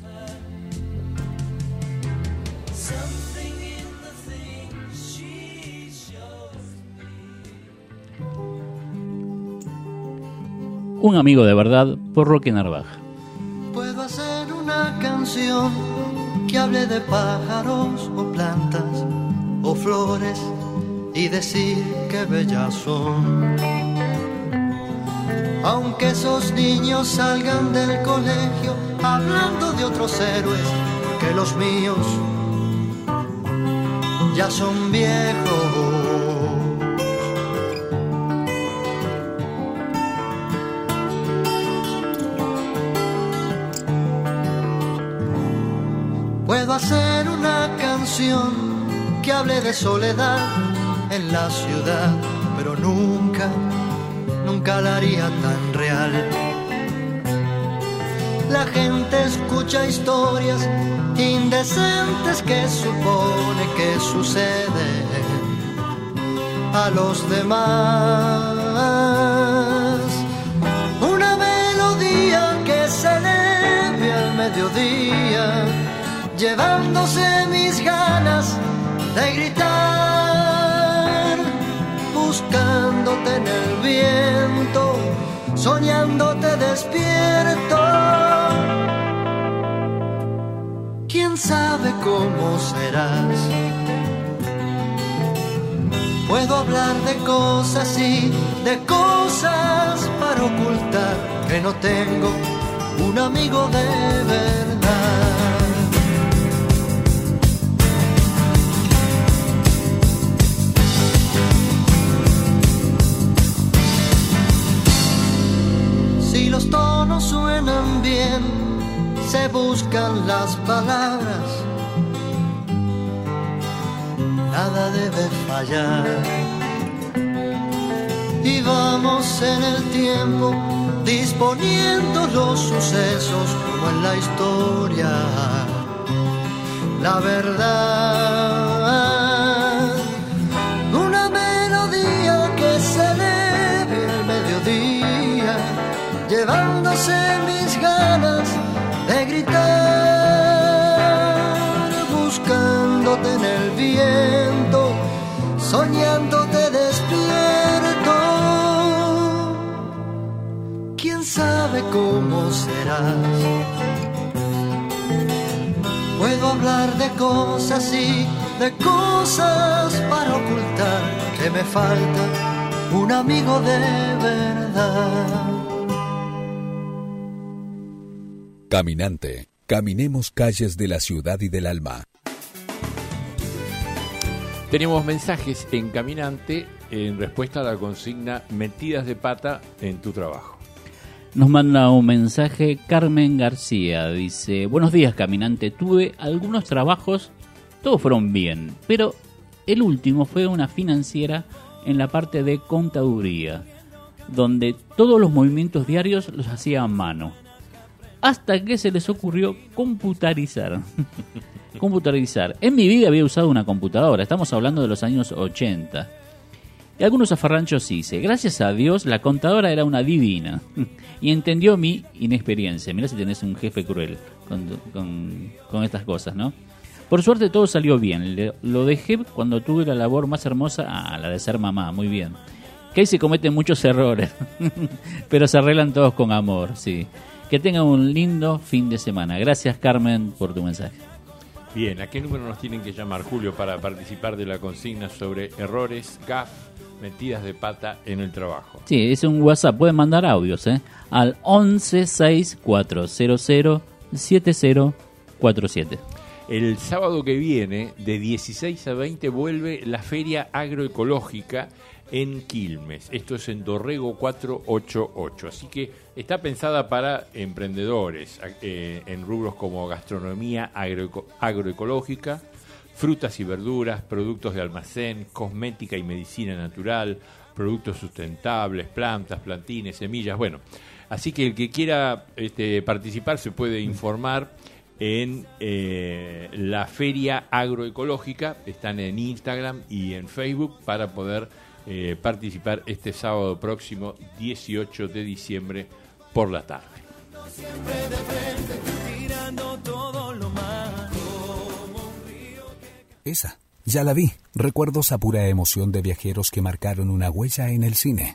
Un amigo de verdad por Roque Narvaja. Puedo hacer una canción que hable de pájaros o plantas o flores y decir que bellas son. Aunque esos niños salgan del colegio hablando de otros héroes, que los míos ya son viejos. Puedo hacer una canción que hable de soledad en la ciudad, pero nunca, nunca la haría tan real. La gente escucha historias indecentes que supone que suceden a los demás. Una melodía que se eleve al mediodía, llevándose mis ganas de gritar, buscándote en el viento, soñándote despierto. ¿Quién sabe cómo serás? Puedo hablar de cosas y de cosas para ocultar que no tengo un amigo de verdad. Si los tonos suenan bien, se buscan las palabras, nada debe fallar. Y vamos en el tiempo disponiendo los sucesos como en la historia. La verdad, una melodía que se eleve al mediodía, llevándose mis ganas de gritar, buscándote en el viento, soñándote despierto. ¿Quién sabe cómo serás? Puedo hablar de cosas y de cosas para ocultar que me falta un amigo de verdad. Caminante, caminemos calles de la ciudad y del alma. Tenemos mensajes en Caminante en respuesta a la consigna metidas de pata en tu trabajo. Nos manda un mensaje Carmen García, dice: buenos días, Caminante, tuve algunos trabajos, todos fueron bien, pero el último fue una financiera en la parte de contaduría, donde todos los movimientos diarios los hacía a mano, hasta que se les ocurrió computarizar. computarizar. En mi vida había usado una computadora, estamos hablando de los años ochenta. Y algunos afarranchos hice. Gracias a Dios, la contadora era una divina y entendió mi inexperiencia. Mirá si tenés un jefe cruel con, con, con estas cosas, ¿no? Por suerte todo salió bien. Le, lo dejé cuando tuve la labor más hermosa, ah, la de ser mamá, muy bien. Que ahí se cometen muchos errores, pero se arreglan todos con amor, sí. Que tengan un lindo fin de semana. Gracias, Carmen, por tu mensaje. Bien, ¿a qué número nos tienen que llamar, Julio, para participar de la consigna sobre errores, gaf, metidas de pata en el trabajo? Sí, es un WhatsApp, pueden mandar audios, ¿eh? Al once seis cuatro cero cero siete cero cuatro siete. El sábado que viene, de dieciséis a veinte, vuelve la Feria Agroecológica en Quilmes. Esto es en Dorrego cuatrocientos ochenta y ocho. Así que está pensada para emprendedores eh, en rubros como gastronomía agroeco- agroecológica, frutas y verduras, productos de almacén, cosmética y medicina natural, productos sustentables, plantas, plantines, semillas. Bueno, así que el que quiera este, participar se puede informar en eh, la Feria Agroecológica. Están en Instagram y en Facebook para poder eh, participar este sábado próximo, dieciocho de diciembre, por la tarde. Esa, ya la vi. Recuerdos a pura emoción de viajeros que marcaron una huella en el cine.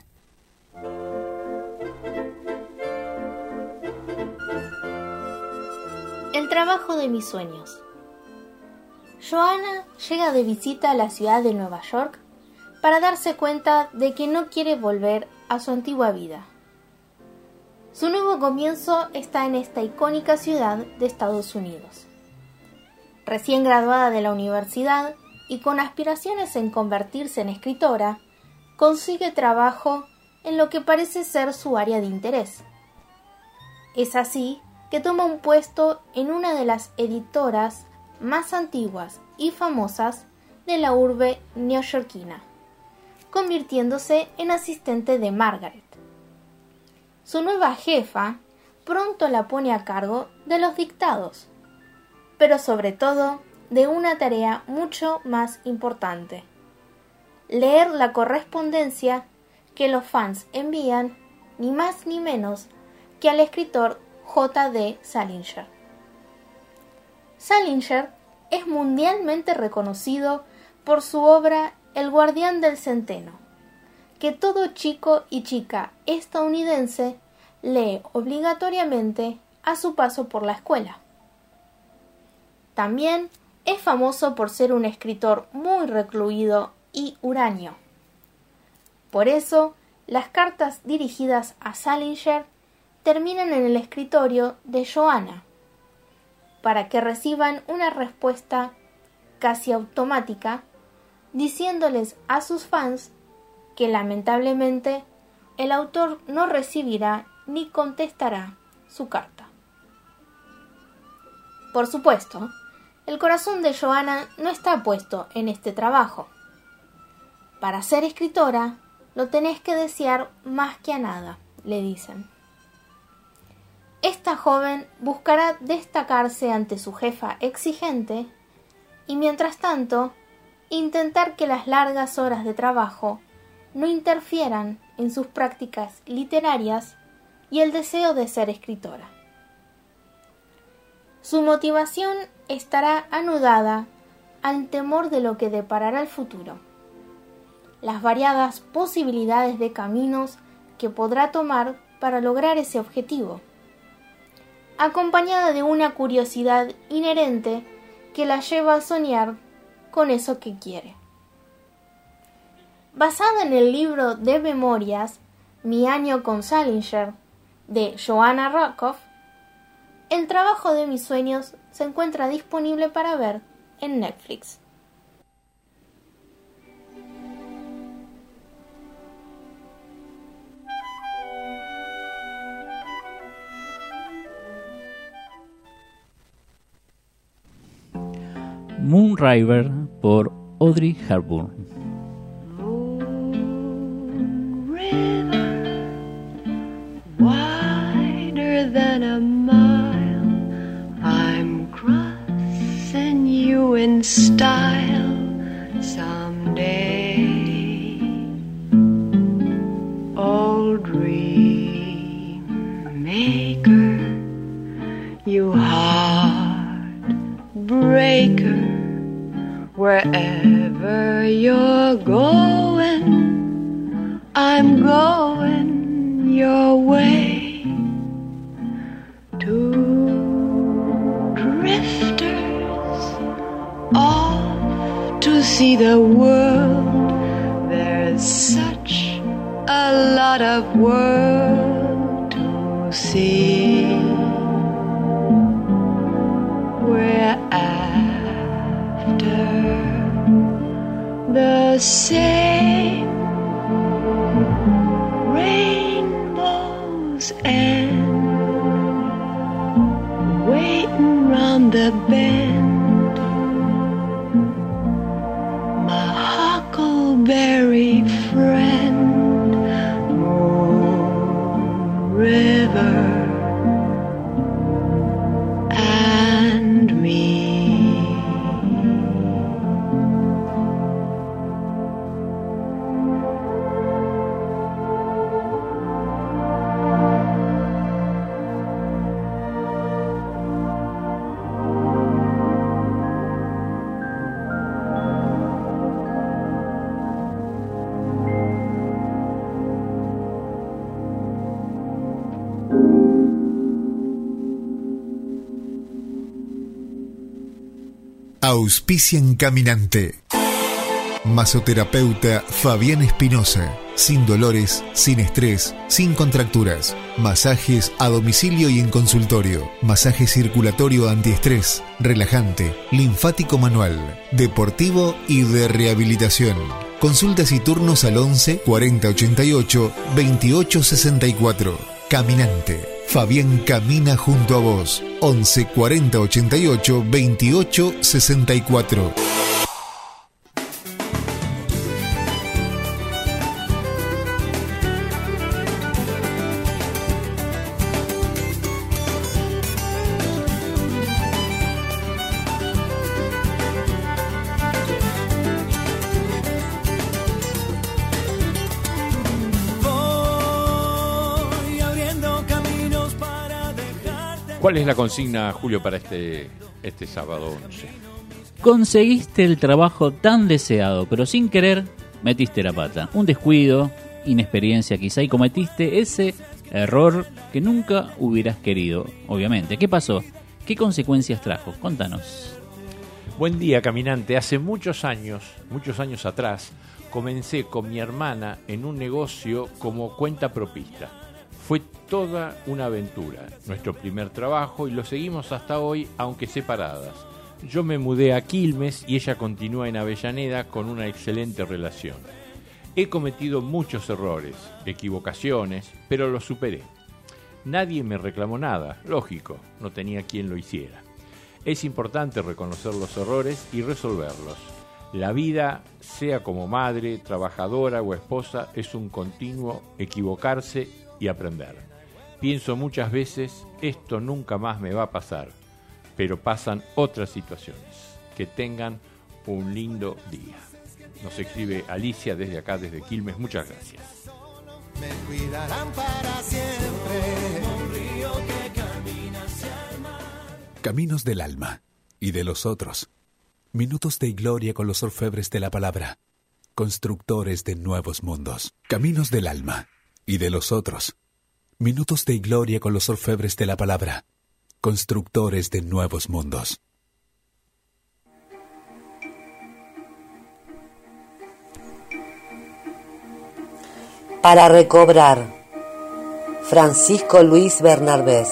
El trabajo de mis sueños. Joanna llega de visita a la ciudad de Nueva York para darse cuenta de que no quiere volver a su antigua vida. Su nuevo comienzo está en esta icónica ciudad de Estados Unidos. Recién graduada de la universidad y con aspiraciones en convertirse en escritora, consigue trabajo en lo que parece ser su área de interés. Es así que toma un puesto en una de las editoras más antiguas y famosas de la urbe neoyorquina, convirtiéndose en asistente de Margaret. Su nueva jefa pronto la pone a cargo de los dictados, pero sobre todo de una tarea mucho más importante: leer la correspondencia que los fans envían, ni más ni menos que al escritor J D Salinger. Salinger es mundialmente reconocido por su obra El guardián del centeno, que todo chico y chica estadounidense lee obligatoriamente a su paso por la escuela. También es famoso por ser un escritor muy recluido y huraño. Por eso, las cartas dirigidas a Salinger terminan en el escritorio de Joanna, para que reciban una respuesta casi automática, diciéndoles a sus fans que lamentablemente el autor no recibirá ni contestará su carta. Por supuesto, el corazón de Joanna no está puesto en este trabajo. Para ser escritora, lo tenés que desear más que a nada, le dicen. Esta joven buscará destacarse ante su jefa exigente y, mientras tanto, intentar que las largas horas de trabajo no interfieran en sus prácticas literarias y el deseo de ser escritora. Su motivación estará anudada al temor de lo que deparará el futuro, las variadas posibilidades de caminos que podrá tomar para lograr ese objetivo, acompañada de una curiosidad inherente que la lleva a soñar con eso que quiere. Basada en el libro de memorias Mi año con Salinger, de Joanna Rucoff, el trabajo de mis sueños se encuentra disponible para ver en Netflix. Moonriver por Audrey Hepburn. Moon River, wider than a mile, I'm crossing you in style someday. Old dream maker, you heartbreaker, wherever you're going, I'm going your way. Two drifters off to see the world. There's such a lot of world to see. We're after the same rainbow's end, waiting round the bend. My huckleberry friend, Moon River. Auspician Caminante. Masoterapeuta Fabián Espinosa. Sin dolores, sin estrés, sin contracturas. Masajes a domicilio y en consultorio. Masaje circulatorio antiestrés, relajante, linfático manual, deportivo y de rehabilitación. Consultas y turnos al once cuarenta ochenta y ocho veintiocho sesenta y cuatro. Caminante. Fabián camina junto a vos. once cuarenta ochenta y ocho veintiocho sesenta y cuatro. ¿Cuál es la consigna, Julio, para este, este sábado once? Conseguiste el trabajo tan deseado, pero sin querer metiste la pata. Un descuido, inexperiencia quizá, y cometiste ese error que nunca hubieras querido, obviamente. ¿Qué pasó? ¿Qué consecuencias trajo? Contanos. Buen día, caminante. Hace muchos años, muchos años atrás, comencé con mi hermana en un negocio como cuenta propista. Fue toda una aventura, nuestro primer trabajo, y lo seguimos hasta hoy, aunque separadas. Yo me mudé a Quilmes y ella continúa en Avellaneda con una excelente relación. He cometido muchos errores, equivocaciones, pero los superé. Nadie me reclamó nada, lógico, no tenía quien lo hiciera. Es importante reconocer los errores y resolverlos. La vida, sea como madre, trabajadora o esposa, es un continuo equivocarse y aprender. Pienso muchas veces, esto nunca más me va a pasar, pero pasan otras situaciones. Que tengan un lindo día. Nos escribe Alicia desde acá, desde Quilmes. Muchas gracias. Me cuidarán para siempre. Un río que camina hacia el mar. Caminos del alma y de los otros. Minutos de gloria con los orfebres de la palabra. Constructores de nuevos mundos. Caminos del alma y de los otros. Minutos de gloria con los orfebres de la palabra. Constructores de nuevos mundos. Para recobrar. Francisco Luis Bernardés.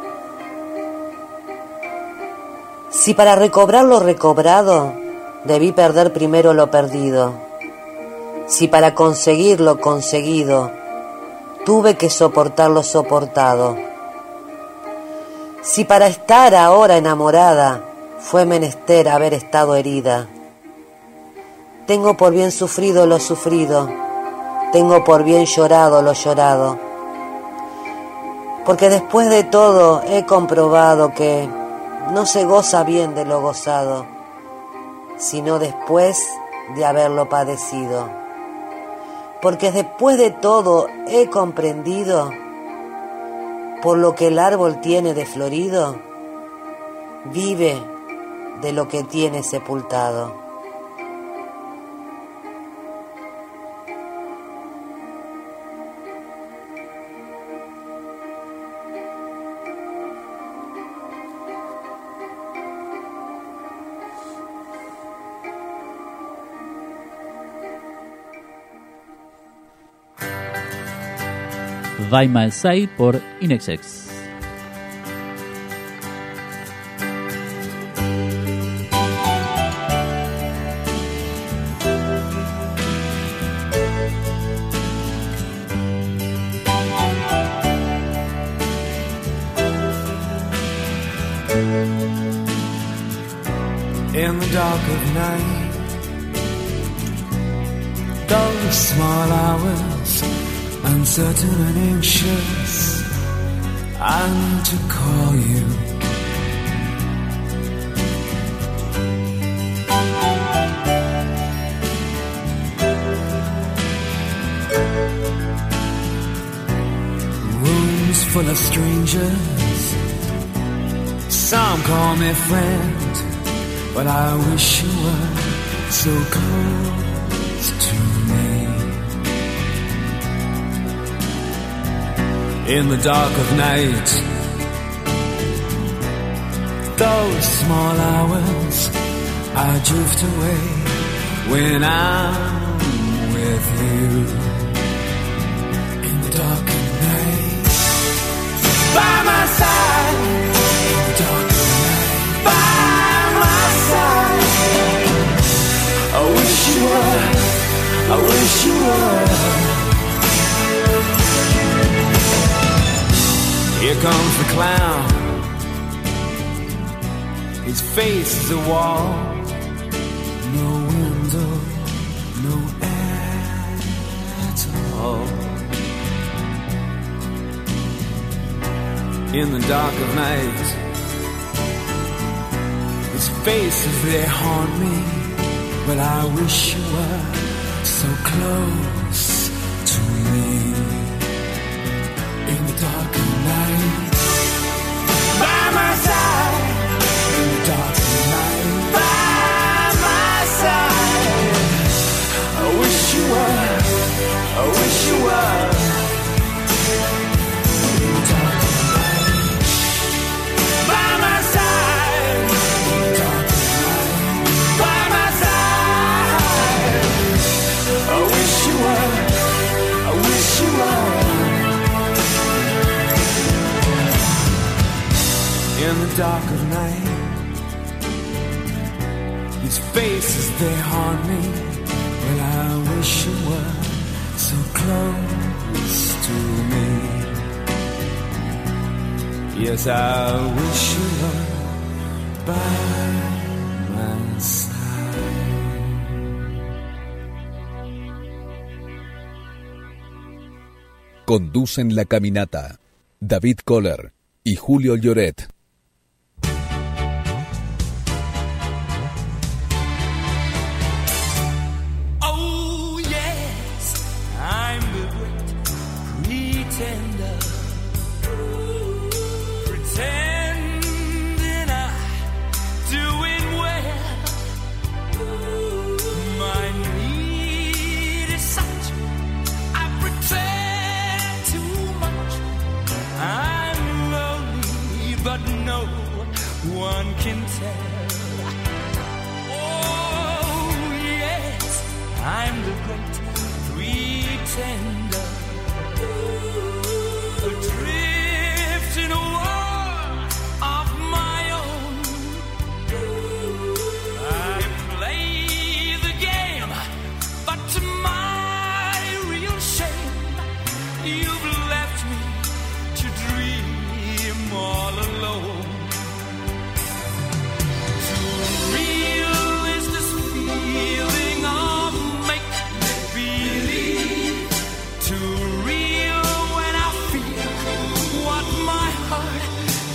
Si para recobrar lo recobrado, debí perder primero lo perdido. Si para conseguir lo conseguido, tuve que soportar lo soportado. Si para estar ahora enamorada fue menester haber estado herida. Tengo por bien sufrido lo sufrido, tengo por bien llorado lo llorado, porque después de todo he comprobado que no se goza bien de lo gozado, sino después de haberlo padecido. Porque después de todo he comprendido, por lo que el árbol tiene de florido, vive de lo que tiene sepultado. By My Side por Inexex. In the dark of night, those small hours, uncertain and anxious, I need to call you. Rooms full of strangers, some call me friend, but I wish you were so close to me. In the dark of night, those small hours, I drift away when I'm with you. In the dark of night, by my side. In the dark of night, by my side. I wish you were, I wish you were. Here comes the clown, his face is a wall, no window, no air at all. In the dark of night, his faces they haunt me, but I wish you were so close to me. In the dark of night, by my side. In the dark of night, by my side. I wish you were, I wish you were. In the dark of night, by my side. In the dark of night, by my side. I wish you were, I wish you were. In the dark of night, these faces they haunt me, but I wish you were so close to me. Yes, I wish you were by my side. Conducen la caminata David Kohler y Julio Lloret. One can tell. Oh yes, I'm the great pretender, adrift in a world of my own. I play the game, but to my real shame, you've left me to dream all alone. To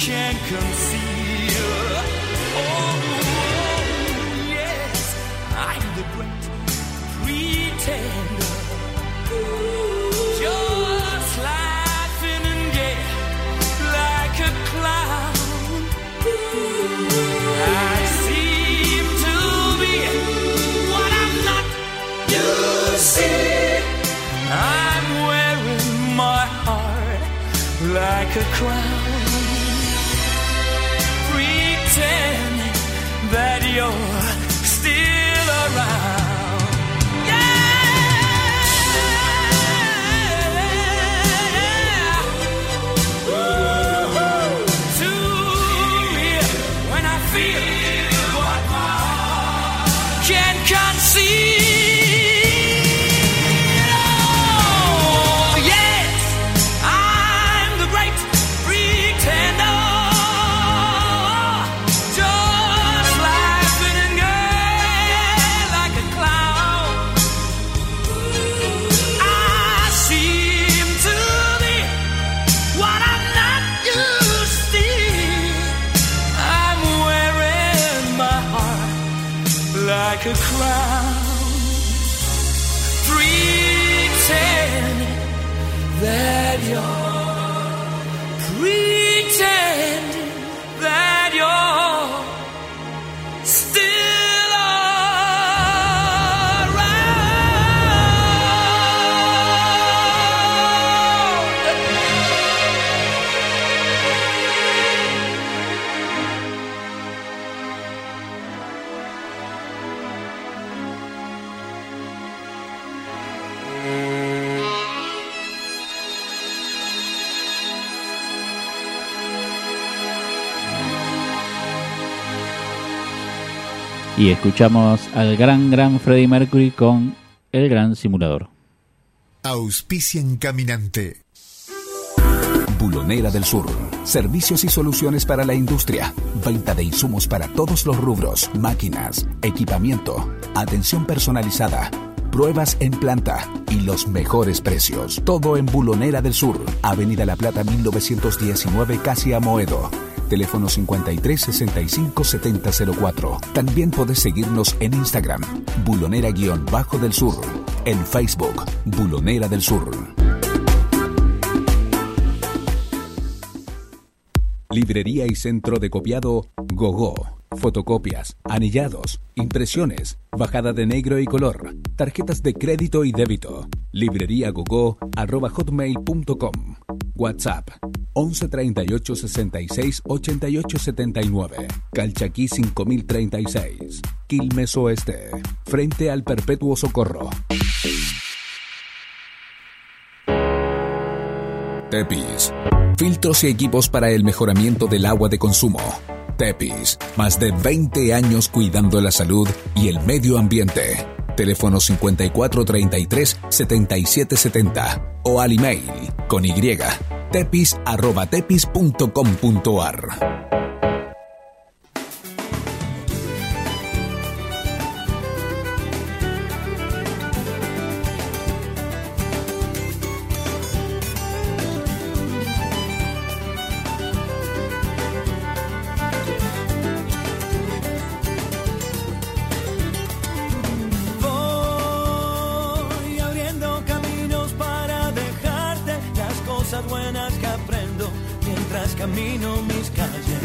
can't conceal. Oh, yes, I'm the great pretender. Just laughing and gay like a clown. I seem to be what I'm not. You see, I'm wearing my heart like a crown, pretending that you're still around. Yeah, Ooh, to me, when I feel what my heart can't conceive. Like a crown, pretending that you're, pretending that you're still Y escuchamos al gran, gran Freddie Mercury con El Gran Simulador. Auspician Caminante. Bulonera del Sur. Servicios y soluciones para la industria. Venta de insumos para todos los rubros. Máquinas, equipamiento, atención personalizada, pruebas en planta y los mejores precios. Todo en Bulonera del Sur. Avenida La Plata mil novecientos diecinueve, casi Amoedo. Teléfono cincuenta y tres sesenta y cinco setenta cero cuatro. También podés seguirnos en Instagram, Bulonera-del Sur. En Facebook, Bulonera del Sur. Librería y centro de copiado Gogó. Fotocopias, anillados, impresiones, bajada de negro y color, tarjetas de crédito y débito. Libreriagogó arroba hotmail punto com. WhatsApp once treinta y ocho sesenta y seis ochenta y ocho setenta y nueve. Calchaquí cinco mil treinta y seis. Quilmes Oeste. Frente al Perpetuo Socorro. Tepis. Filtros y equipos para el mejoramiento del agua de consumo. Tepis. Más de veinte años cuidando la salud y el medio ambiente. Teléfono cincuenta y cuatro treinta y tres setenta y siete setenta. O al email con y tepis arroba tepis punto com punto ar. Camino mis calles,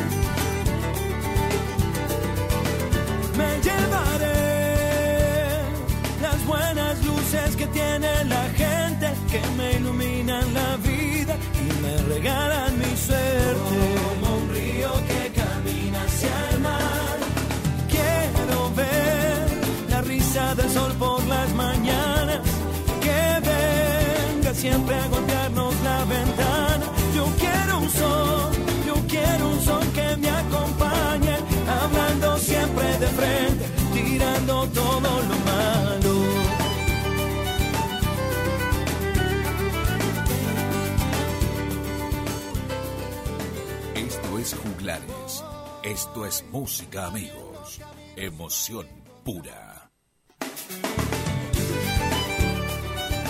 me llevaré las buenas luces que tiene la gente, que me iluminan la vida y me regalan mi suerte. Como un río que camina hacia el mar, quiero ver la risa del sol por las mañanas, que venga siempre a golpearnos la ventana. Yo quiero un sol, yo quiero un sol que me acompañe, hablando siempre de frente, tirando todo lo malo. Esto es Juglares. Esto es música, amigos. Emoción pura.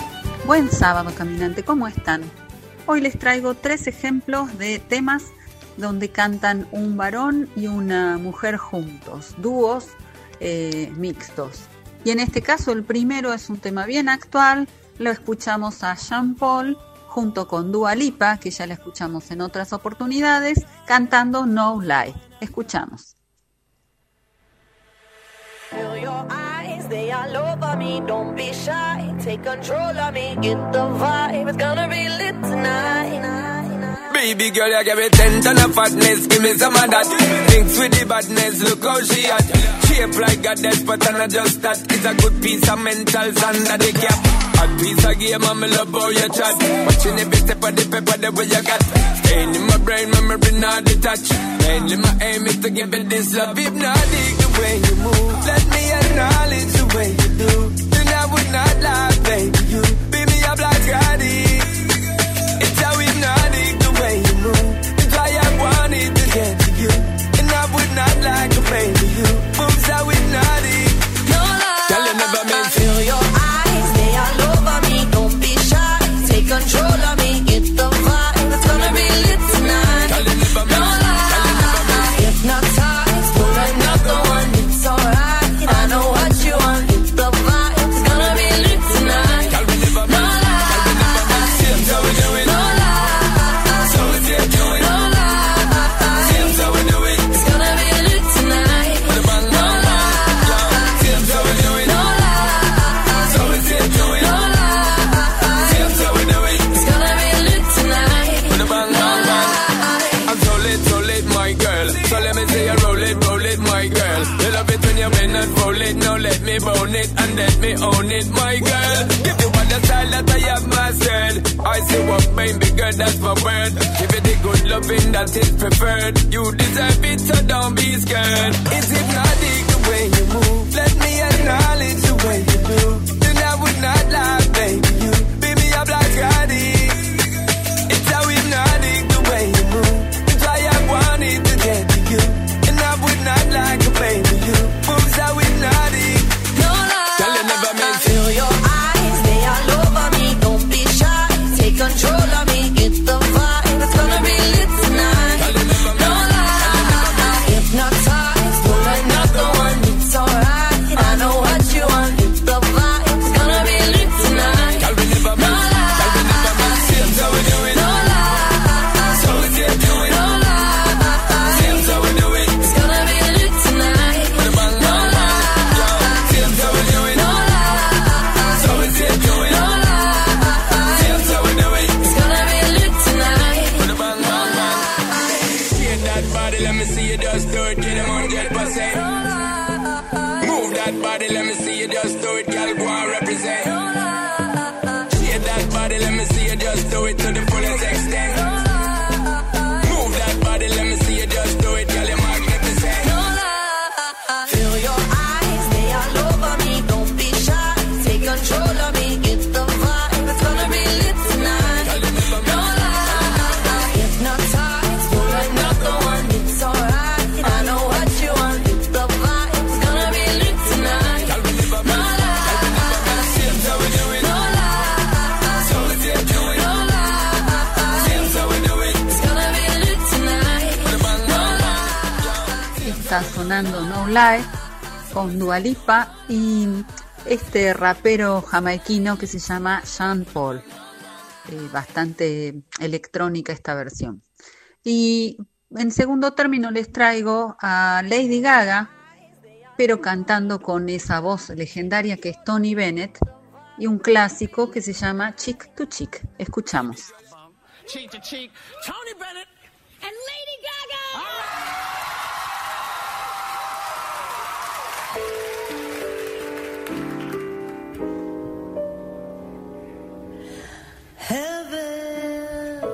Buen sábado, caminante, ¿cómo están? Hoy les traigo tres ejemplos de temas donde cantan un varón y una mujer juntos, dúos eh, mixtos. Y en este caso el primero es un tema bien actual, lo escuchamos a Sean Paul junto con Dua Lipa, que ya la escuchamos en otras oportunidades, cantando No Lie. Escuchamos. Feel your eyes, they all over me, don't be shy, take control of me, get the vibe, it's gonna be lit tonight. Baby girl, you give me ten ton of fatness, give me some of that. Thinks with the badness, look how she at. Shape like a death, but I'm not just that. It's a good piece of mentals under the cap. A piece of game, I'm love how you chat. Watching every step of the paper, the way you got. Staying in my brain, memory not detached. Mainly my aim is to give it this love. If not, dig the way you move. Let me acknowledge the way you do. Then I would not lie, baby, you. Beat me up like Gotti. It's how hypnotic the way you move. It's why I wanted to get to you. And I would not like to baby you. Moves how hypnotic. No lie. Girl, you never meant to. Feel your eyes, they all over me. Don't be shy. Take control of me. Get the vibe. It's gonna be lit tonight. Girl, you never meant. No lie. Hypnotized. Pull another one. It's alright. I know what you want. Get the vibe. It's gonna be lit tonight. Girl, we never meant. No lie. Girl, we never meant. See how we do it. No lie. So we see how we do it. No lie. See how we do it. It's gonna be lit tonight. With a bang, bang, bang. See how we do it. No lie. So we see how we do it. No lie. See how we do it. It's gonna be lit tonight. With a bang, bang, bang. I'm so lit, so lit, my girl. So let me say you roll it, roll it, my girl. You love it when you bend and roll it. Now let me bone it and let me own it, my girl. Give you all the style that I have myself. I say what baby girl, that's my word. Give you the good loving that is preferred. You deserve it, so don't be scared. It's hypnotic the way you move. Let me acknowledge the way you do. Then I would not lie, baby. You beat me up like Gotti. It's how hypnotic the way you move. It's why I wanted to get to you. And I would not like a baby you. Moves how hypnotic. No lie. Girl, you never meant to. Feel your eyes, they all over me. Don't be shy. Take control of me. Get the vibe. It's gonna be lit tonight. Girl, you never No meant. lie. Hypnotized. Pull another one. It's alright. I know what you want. Get the vibe. It's gonna be lit tonight. Girl, we never No meant. Girl, we never meant. See how we do it. No lie. So we see how we do it. No lie. See how we do it. It's gonna be lit tonight. With a bang, No bang, bang. lie. See how we do it. No lie. So we see how we do it. No lie. See how we do it. It's gonna be lit tonight. With a bang, bang, bang. Shake that body, let me see you just do it. Get them one hundred percent. Move that body, let me see you just do it. Girl, go and represent. Shake that body, let me see you just do it to the fullest extent. Move that body, let me see you just do it. Girl, you're magnificent. Feel your eyes, they all over me. Don't be shy, take control of me. Get the vibe, it's gonna be lit tonight. No lie, hypnotized, pull another one. It's alright, I know what you want. Get the vibe, it's gonna be lit tonight. No lie, See how we do it. no lie, So we see how we do it. no lie. See how we do it. It's gonna be lit tonight. With a bang, No bang, bang. lie. Está sonando No Lie con Dua Lipa y este rapero jamaiquino que se llama Sean Paul. Eh, bastante electrónica esta versión. Y en segundo término les traigo a Lady Gaga, pero cantando con esa voz legendaria que es Tony Bennett, y un clásico que se llama Chick to Chick. Escuchamos. Cheek to cheek, Tony Bennett And Lady Gaga. Heaven,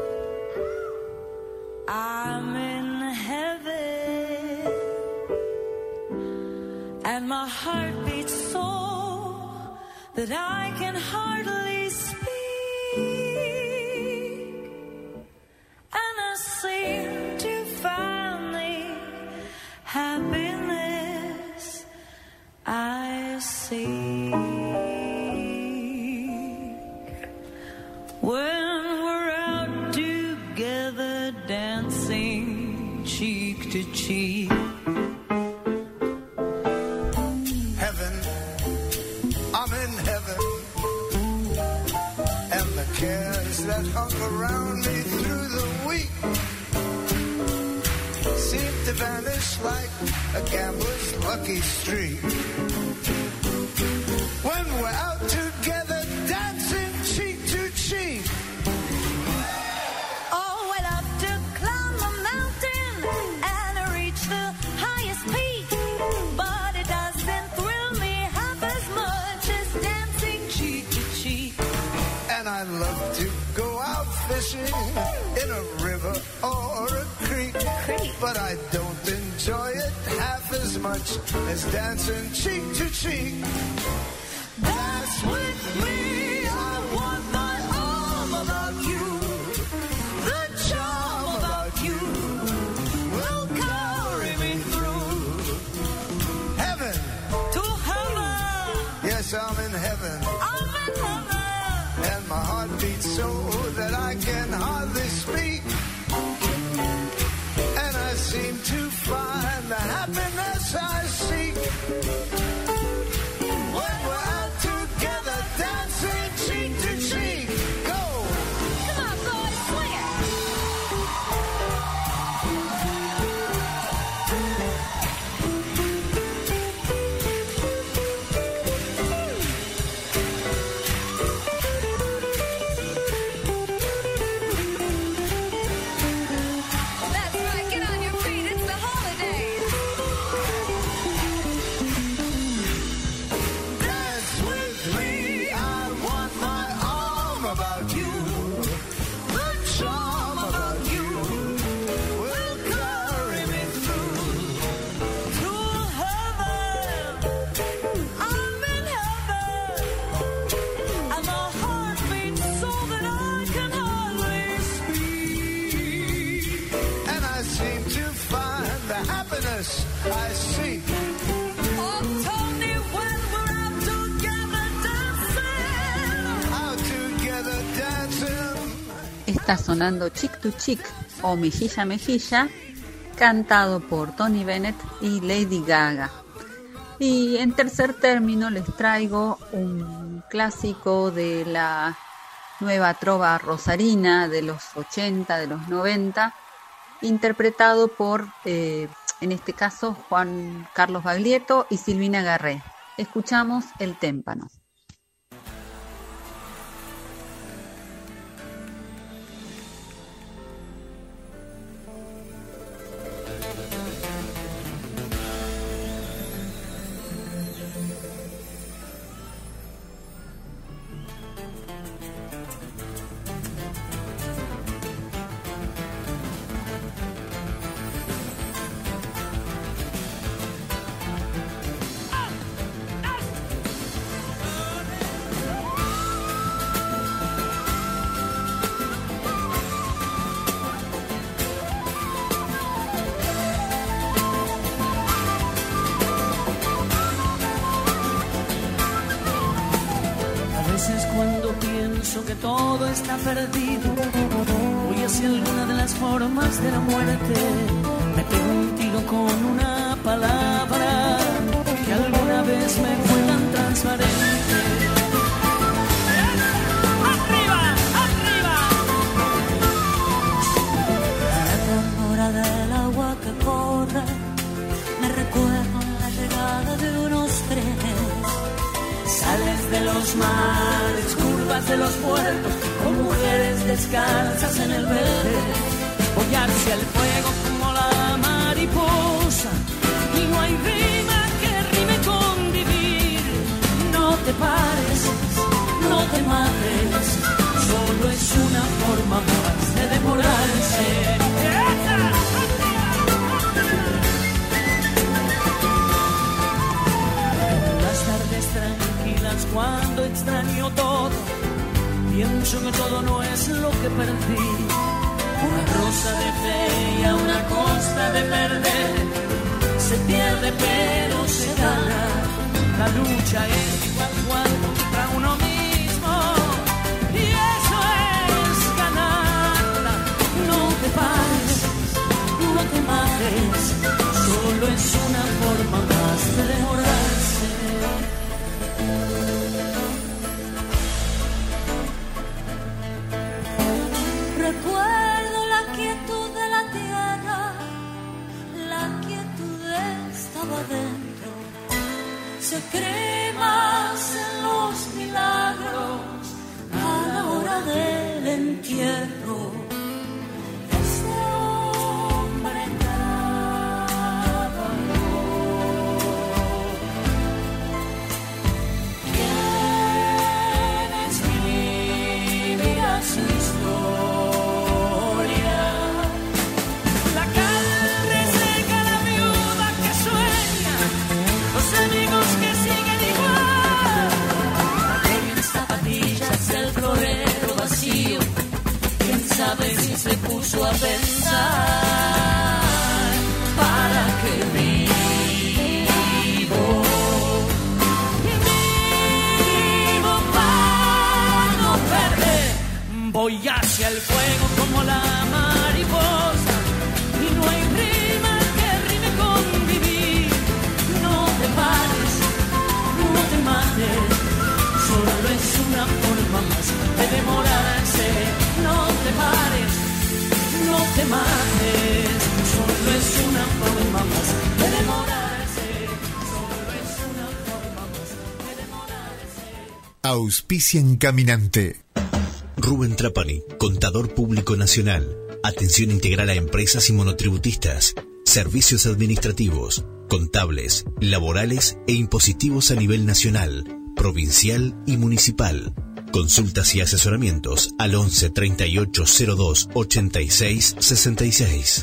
I'm in heaven, and my heart beats so that I can hardly speak, and I seem to find the happiness I seek. When we're out together dancing to cheek. Heaven, I'm in heaven, and the cares that hung around me through the week seem to vanish like a gambler's lucky streak. When we're out together dancing cheek to cheek. Oh, I love to climb a mountain and reach the highest peak, but it doesn't thrill me half as much as dancing cheek to cheek. And I love to go out fishing in a river or a creek, but I don't enjoy it half as much as dancing cheek to cheek. Dance with me, I want my arm about you. The charm about you will carry me through heaven. To heaven. Yes, I'm in heaven. I'm in heaven. And my heart beats so that I can hardly speak. And I seem to find the happiness I seek when we're out together dancing cheek to cheek. Go! Come on, boys, swing it. That's right, get on your feet, it's the holidays. Dance with me, I want my arm about you. The charm about you will carry me through To heaven. I'm in heaven. And my heart beats so that I can hardly speak. and I seem to find the happiness I seek. Oh, Tony, when we're out together dancing. Out together dancing. Está sonando Chick to Chick o Mejilla a Mejilla, cantado por Tony Bennett y Lady Gaga. Y en tercer término les traigo un clásico de la nueva trova rosarina de los ochenta, de los noventa, interpretado por, eh, en este caso, Juan Carlos Baglietto y Silvina Garré. Escuchamos El Témpano. A veces cuando pienso que todo está perdido, voy hacia alguna de las formas de la muerte. Me pego un tiro con una palabra que alguna vez me fue tan transparente. ¡Arriba! ¡Arriba! La tambora del agua que corre me recuerda la llegada de unos trenes. Sales de los mares, curvas de los puertos, con mujeres descalzas en el verde. Voy hacia el fuego como la mariposa, y no hay rima que rime con vivir. No te pares, no te mates, solo es una forma más de demorarse. Las tardes tranquilas cuando extraño todo, pienso que todo no es lo que perdí. Una rosa de fe y a una costa de perder, se pierde pero se gana. La lucha es igual igual contra uno mismo, y eso es ganarla. No te pares, no te mates, adentro. Se cree más en los milagros a la hora del entierro. Ese hombre da valor. ¿Quién escribirá su historia? La cal reseca, la viuda que sueña, los amigos que siguen igual. La baby en zapatillas, el florero vacío. Quién sabe si se puso a pensar para qué vivo. Vivo para no perder. Voy hacia el fuego como la mariposa. Y no hay rima que rime con vivir. No te pares, no te mates. Solo es una forma más de demorarse. No te pares, no te mates. Solo es una forma más de demorarse. Solo es una forma más de demorarse. Auspician Caminante. Rubén Trapani, Contador Público Nacional. Atención integral a empresas y monotributistas. Servicios administrativos, contables, laborales e impositivos a nivel nacional, provincial y municipal. Consultas y asesoramientos al once treinta y ocho cero dos ochenta y seis sesenta y seis.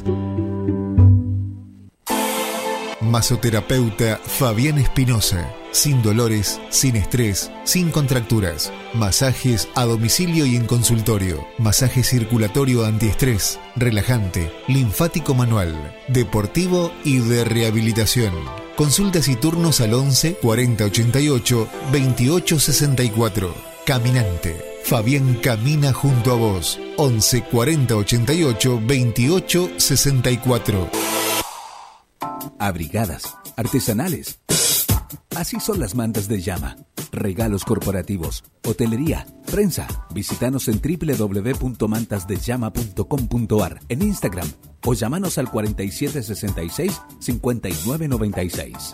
Masoterapeuta Fabián Espinosa. Sin dolores, sin estrés, sin contracturas. Masajes a domicilio y en consultorio. Masaje circulatorio antiestrés, relajante, linfático manual, deportivo y de rehabilitación. Consultas y turnos al once cuarenta ochenta y ocho veintiocho sesenta y cuatro. Caminante. Fabián camina junto a vos. once cuarenta ochenta y ocho veintiocho sesenta y cuatro. Abrigadas, artesanales. Así son las mantas de llama. Regalos corporativos, hotelería, prensa. Visítanos en doble u doble u doble u punto mantas de llama punto com punto a r, en Instagram o llamanos al cuarenta y siete sesenta y seis cincuenta y nueve noventa y seis.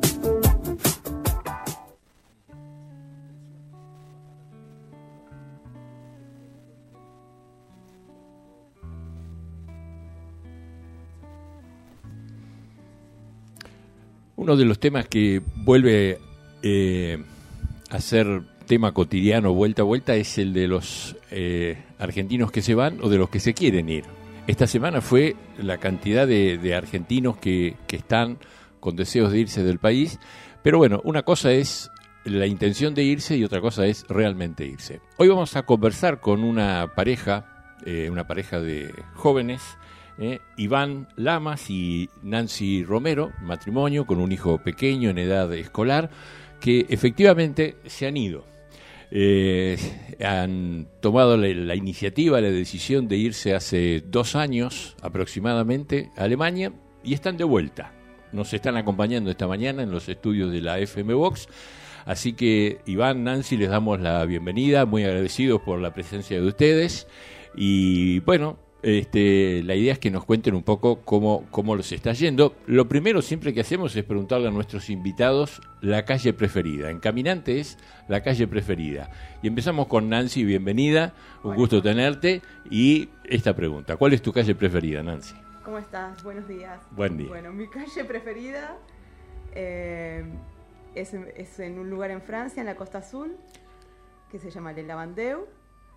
Uno de los temas que vuelve eh, a ser tema cotidiano vuelta a vuelta es el de los eh, argentinos que se van o de los que se quieren ir. Esta semana fue la cantidad de, de argentinos que, que están con deseos de irse del país, pero bueno, una cosa es la intención de irse y otra cosa es realmente irse. Hoy vamos a conversar con una pareja, eh, una pareja de jóvenes, Eh, Iván Lamas y Nancy Romero, matrimonio con un hijo pequeño en edad escolar, que efectivamente se han ido. Eh, han tomado la, la iniciativa, la decisión de irse hace dos años aproximadamente a Alemania y están de vuelta. Nos están acompañando esta mañana en los estudios de la F M Vox. Así que Iván, Nancy, les damos la bienvenida, muy agradecidos por la presencia de ustedes. Y bueno, Este, la idea es que nos cuenten un poco cómo, cómo los está yendo. Lo primero siempre que hacemos es preguntarle a nuestros invitados la calle preferida. En Caminante es la calle preferida. Y empezamos con Nancy, bienvenida, un gusto tenerte. Y esta pregunta, ¿cuál es tu calle preferida, Nancy? ¿Cómo estás? Buenos días. Buen día. Bueno, mi calle preferida eh, es, es en un lugar en Francia, en la Costa Azul, que se llama Le Lavandeu.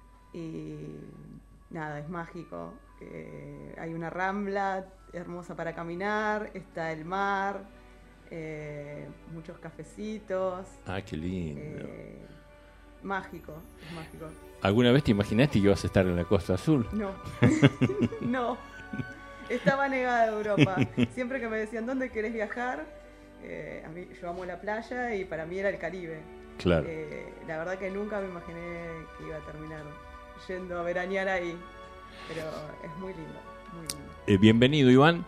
Y nada, es mágico. Eh, hay una rambla hermosa para caminar, está el mar, eh, muchos cafecitos. Ah, qué lindo. Eh, mágico, es mágico. ¿Alguna vez te imaginaste que ibas a estar en la Costa Azul? No, no. Estaba negada de Europa. Siempre que me decían, ¿dónde querés viajar? Eh, a mí, yo amo la playa y para mí era el Caribe. Claro. Eh, la verdad que nunca me imaginé que iba a terminar yendo a veranear ahí, pero es muy lindo, muy lindo. Eh, bienvenido, Iván.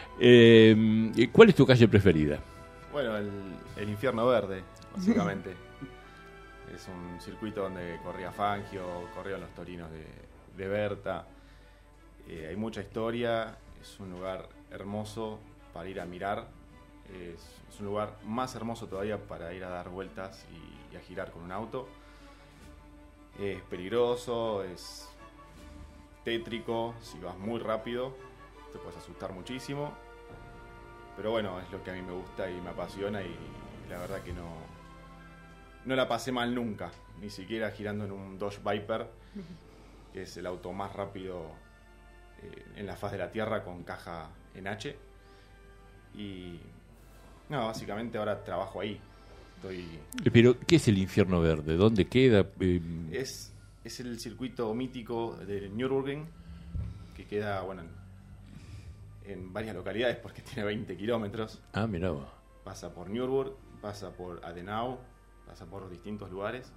Eh, ¿Cuál es tu calle preferida? Bueno, el, el Infierno Verde, básicamente. Es un circuito donde corría Fangio, corrían los torinos de, de Berta. Eh, hay mucha historia, es un lugar hermoso para ir a mirar. Es, es un lugar más hermoso todavía para ir a dar vueltas y, y a girar con un auto. Es peligroso, es tétrico, si vas muy rápido te puedes asustar muchísimo. Pero bueno, es lo que a mí me gusta y me apasiona y la verdad que no, no la pasé mal nunca. Ni siquiera girando en un Dodge Viper, que es el auto más rápido eh, en la faz de la Tierra con caja en H. Y no, básicamente ahora trabajo ahí. Estoy... Pero, ¿qué es el Infierno Verde? ¿Dónde queda? Eh, Es, es el circuito mítico de Nürburgring, que queda, bueno, en, en varias localidades porque tiene veinte kilómetros. Ah, mirá vos. Pasa por Nürburg, pasa por Adenau, pasa por distintos lugares.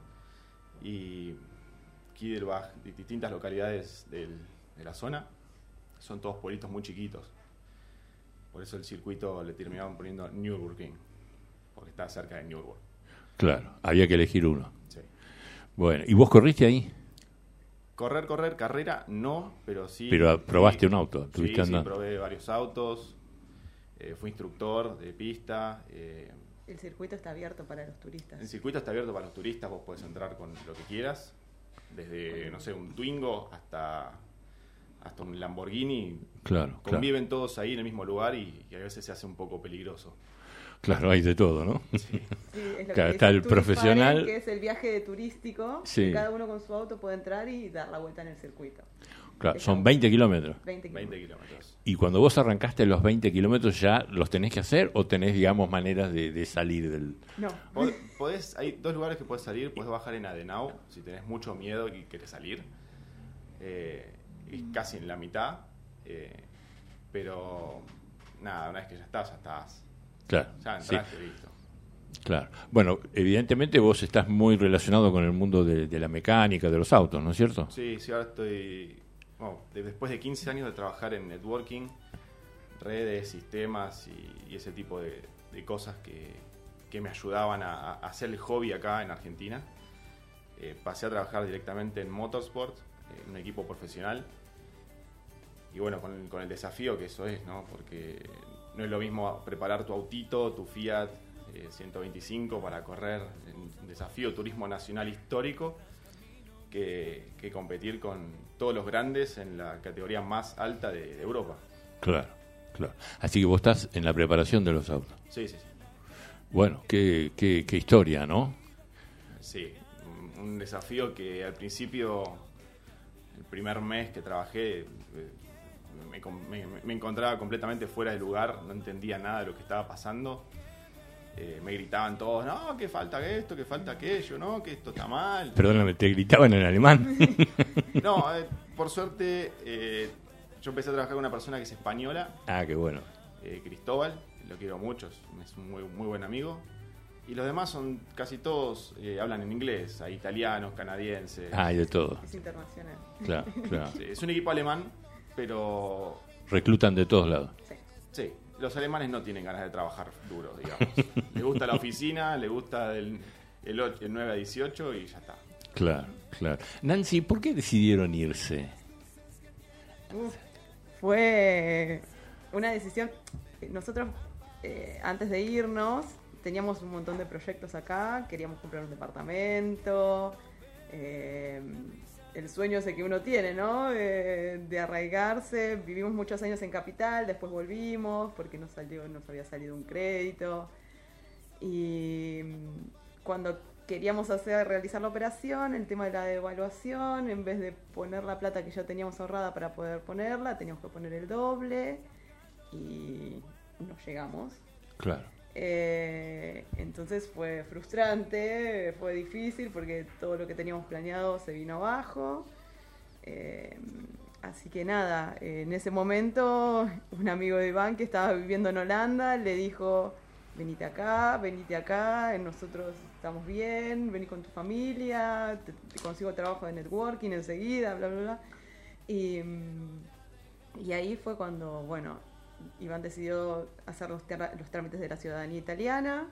Y Kiedelbach, distintas localidades del, de la zona. Son todos pueblitos muy chiquitos. Por eso el circuito le terminaban poniendo Nürburgring, porque está cerca de Nürburg. Claro, había que elegir uno. Sí. Bueno, ¿y vos corriste ahí? Correr, correr, carrera, no, pero sí... Pero probaste sí, un auto, sí, estuviste sí, andando. probé varios autos, eh, fui instructor de pista. Eh, El circuito está abierto para los turistas. el circuito está abierto para los turistas, vos podés entrar con lo que quieras, desde, no sé, un Twingo hasta... hasta un Lamborghini. Claro, conviven claro. todos ahí en el mismo lugar y, y a veces se hace un poco peligroso. Claro, hay de todo, ¿no? Sí. Sí, es lo Claro, que está el Tour profesional. Faren, que es el viaje turístico, Sí. que cada uno con su auto puede entrar y dar la vuelta en el circuito. Claro, son veinte kilómetros. veinte veinte kilómetros. Y cuando vos arrancaste los veinte kilómetros, ¿ya los tenés que hacer o tenés, digamos, maneras de, de salir del...? No. Pod- Podés, hay dos lugares que podés salir. Podés bajar en Adenau si tenés mucho miedo y querés salir. Eh, es casi en la mitad. Eh, pero nada, una vez que ya estás, ya estás. Claro, Ya sí. entraste, listo. Claro. Bueno, evidentemente vos estás muy relacionado con el mundo de, de la mecánica, de los autos, ¿no es cierto? Sí, sí, ahora estoy... bueno, de- después de quince años de trabajar en networking, redes, sistemas y, y ese tipo de, de cosas que, que me ayudaban a, a hacer el hobby acá en Argentina, eh, pasé a trabajar directamente en Motorsport, en un equipo profesional. Y bueno, con, con el desafío que eso es, ¿no? Porque no es lo mismo preparar tu autito, tu Fiat eh, ciento veinticinco para correr en un desafío turismo nacional histórico, que, que competir con todos los grandes en la categoría más alta de, de Europa. Claro, claro. Así que vos estás en la preparación de los autos. Sí, sí, sí. Bueno, qué, qué, qué historia, ¿no? Sí, un, un desafío que al principio, el primer mes que trabajé, eh, me, me, me encontraba completamente fuera de lugar, no entendía nada de lo que estaba pasando. Eh, me gritaban todos, no, que falta esto, que falta aquello, no, que esto está mal. Perdóname, ¿te gritaban en alemán? No, eh, por suerte, eh, yo empecé a trabajar con una persona que es española. Ah, qué bueno. Eh, Cristóbal, lo quiero mucho, es un muy, muy buen amigo. Y los demás son casi todos, eh, hablan en inglés, hay italianos, canadienses. Ah, hay de todo. Es internacional. Claro, claro. Sí, es un equipo alemán, pero Reclutan de todos lados. sí, los alemanes no tienen ganas de trabajar duro, digamos. Les gusta la oficina, les gusta el, el, ocho, el nueve a dieciocho y ya está. Claro, claro. Nancy, ¿por qué decidieron irse? Uf, fue una decisión. Nosotros, eh, antes de irnos, teníamos un montón de proyectos acá, queríamos comprar un departamento, eh, el sueño ese que uno tiene, ¿no? De, de arraigarse. Vivimos muchos años en Capital, después volvimos porque nos, salió, nos había salido un crédito. Y cuando queríamos hacer realizar la operación, el tema de la devaluación, en vez de poner la plata que ya teníamos ahorrada para poder ponerla, teníamos que poner el doble y no llegamos. Claro. Eh, entonces fue frustrante, fue difícil porque todo lo que teníamos planeado se vino abajo. Eh, así que nada, en ese momento un amigo de Iván que estaba viviendo en Holanda le dijo: venite acá, venite acá, nosotros estamos bien, vení con tu familia, te, te consigo trabajo de networking enseguida, bla, bla, bla. Y, y ahí fue cuando, bueno, Iván decidió hacer los, ter- los trámites de la ciudadanía italiana,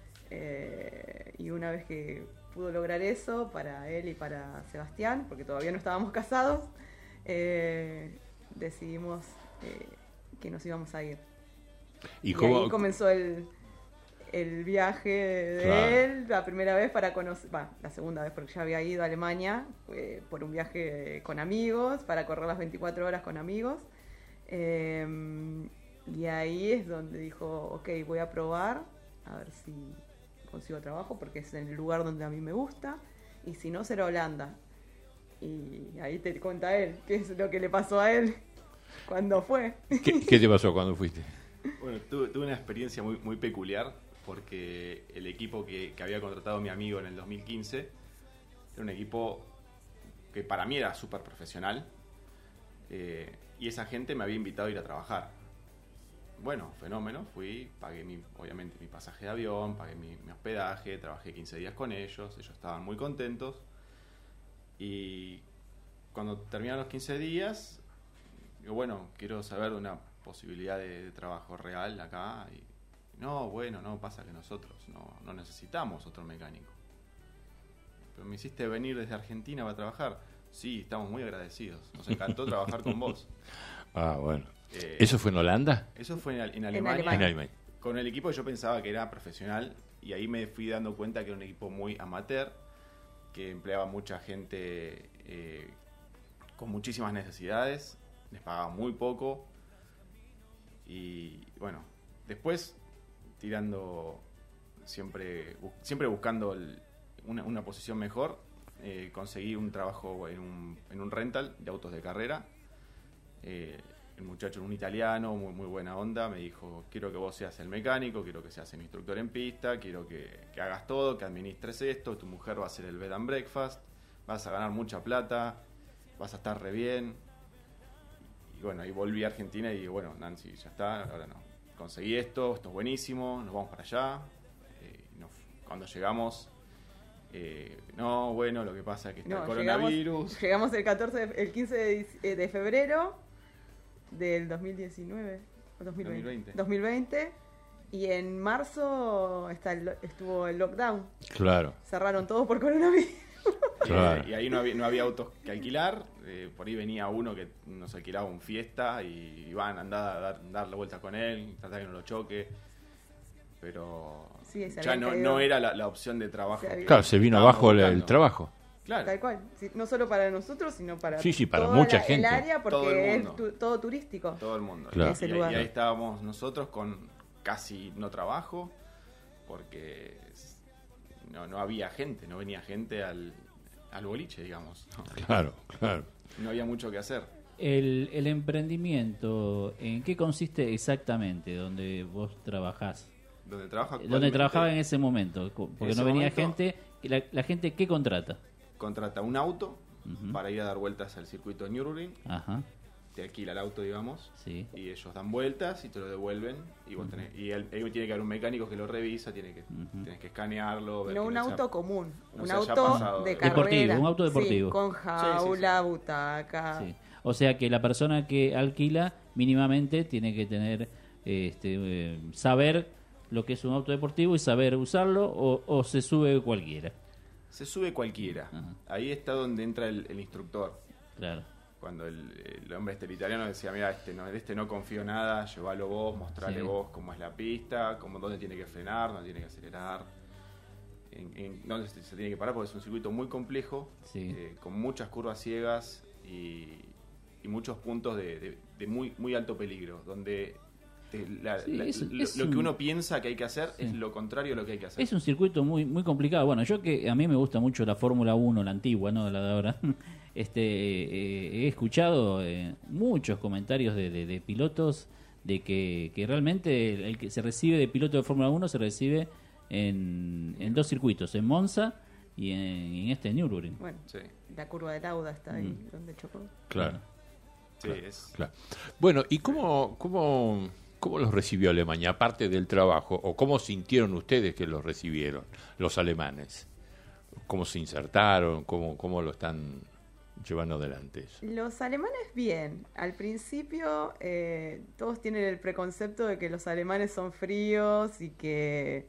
eh, y una vez que pudo lograr eso para él y para Sebastián, porque todavía no estábamos casados, eh, decidimos eh, que nos íbamos a ir. ¿Y, Y, cómo- ahí comenzó el, el viaje de Claro. él, la primera vez para conocer, va, la segunda vez porque ya había ido a Alemania eh, por un viaje con amigos, para correr las veinticuatro horas con amigos. Eh, y ahí es donde dijo, ok, voy a probar, a ver si consigo trabajo, porque es el lugar donde a mí me gusta, y si no, será Holanda. Y ahí te cuenta él, qué es lo que le pasó a él cuando fue. ¿Qué, qué te pasó cuando fuiste? Bueno, tuve, tuve una experiencia muy, muy peculiar porque el equipo que, que había contratado mi amigo en el dos mil quince era un equipo que para mí era súper profesional eh, y esa gente me había invitado a ir a trabajar. Bueno, fenómeno, fui, pagué mi, obviamente mi pasaje de avión, pagué mi, mi hospedaje, trabajé quince días con ellos, ellos estaban muy contentos y cuando terminaron los quince días, digo, bueno, quiero saber de una posibilidad de, de trabajo real acá y no, bueno, no, pasa que nosotros no, no necesitamos otro mecánico. Pero me hiciste venir desde Argentina para trabajar. Sí, estamos muy agradecidos. Nos encantó trabajar con vos. Ah, bueno. Eh, ¿Eso fue en Holanda? Eso fue en, Ale- en En Alemania. Alemania. En Alemania. Con el equipo yo pensaba que era profesional y ahí me fui dando cuenta que era un equipo muy amateur, que empleaba mucha gente eh, con muchísimas necesidades, les pagaba muy poco y bueno, después tirando siempre bu- siempre buscando el- una, una posición mejor, eh, conseguí un trabajo en un, en un rental de autos de carrera. Eh, el muchacho, un italiano, muy, muy buena onda, me dijo, quiero que vos seas el mecánico, quiero que seas el instructor en pista, quiero que, que hagas todo, que administres esto, tu mujer va a hacer el bed and breakfast, vas a ganar mucha plata, vas a estar re bien. Y bueno, ahí volví a Argentina y dije, bueno, Nancy, ya está, ahora no. Conseguí esto, esto es buenísimo, nos vamos para allá. Eh, y nos- cuando llegamos, eh, no, bueno, lo que pasa es que está No, el coronavirus. Llegamos, llegamos el catorce, de- el quince de, dic- eh, de febrero del dos mil diecinueve o dos mil veinte. dos mil veinte. dos mil veinte, y en marzo está el lo- estuvo el lockdown. Claro. Cerraron todo por coronavirus. Claro. Eh, y ahí no había, no había autos que alquilar. eh, por ahí venía uno que nos alquilaba un Fiesta y iban a andar a dar, dar la vuelta con él, tratar que no lo choque. Pero Sí, se ya habían no, caído. no era la, la opción de trabajo. Se había- Claro, se vino Estábamos abajo el, el buscando. trabajo. Claro. Tal cual. Sí, no solo para nosotros, sino para, Sí, sí, para toda mucha la- gente. el área, porque Todo el es mundo. tu- todo turístico. Todo el mundo. Claro. Y, Ese y- lugar. y ahí estábamos nosotros con casi no trabajo, porque es- no, no había gente, no venía gente al, al boliche, digamos. Claro, claro. No había mucho que hacer. El, el emprendimiento, ¿en qué consiste exactamente donde vos trabajás? Donde trabajo Donde actualmente, trabajaba en ese momento, co- porque ese no venía momento- gente, y la, la gente ¿qué contrata? contrata un auto Ujú. para ir a dar vueltas al circuito de Nürburgring. Ajá, Te alquila el auto, digamos, sí. y ellos dan vueltas y te lo devuelven. Y vos tenés, y él, ahí tiene que haber un mecánico que lo revisa, tiene que, Ujú. tenés que escanearlo. ver No que un sea- auto común, no un se haya auto pasado de de- carrera. Deportivo, un auto deportivo. Sí, con sí, jaula, sí. butaca. Sí. O sea que la persona que alquila mínimamente tiene que tener, este, eh, saber lo que es un auto deportivo y saber usarlo, o, o se sube cualquiera. Se sube cualquiera. Ajá. Ahí está donde entra el, el instructor. Claro. Cuando el, el hombre este el italiano decía, mira, este no, de este no confío nada, llévalo vos, mostrale Sí. vos cómo es la pista, cómo, dónde tiene que frenar, dónde tiene que acelerar, en, en dónde se, se tiene que parar, porque es un circuito muy complejo, Sí. eh, con muchas curvas ciegas y, y muchos puntos de, de- de muy, muy alto peligro, donde te- la- Sí, la- es- lo, es lo que un- uno piensa que hay que hacer Sí. es lo contrario a lo que hay que hacer. Es un circuito muy muy complicado. Bueno, yo que a mí me gusta mucho la Fórmula uno, la antigua, no la de ahora. Este, eh, he escuchado eh, muchos comentarios de, de- de pilotos de que, que realmente el, el que se recibe de piloto de Fórmula uno se recibe en, en dos circuitos, en Monza y en, en este Nürburgring. Bueno, Sí, la curva de Lauda está ahí Mm. donde chocó. Claro. sí, es... Claro. Bueno, ¿y cómo, cómo, cómo los recibió Alemania, aparte del trabajo? ¿O cómo sintieron ustedes que los recibieron, los alemanes? ¿Cómo se insertaron? ¿Cómo, cómo lo están llevando adelante eso? Los alemanes bien. Al principio eh, todos tienen el preconcepto de que los alemanes son fríos y que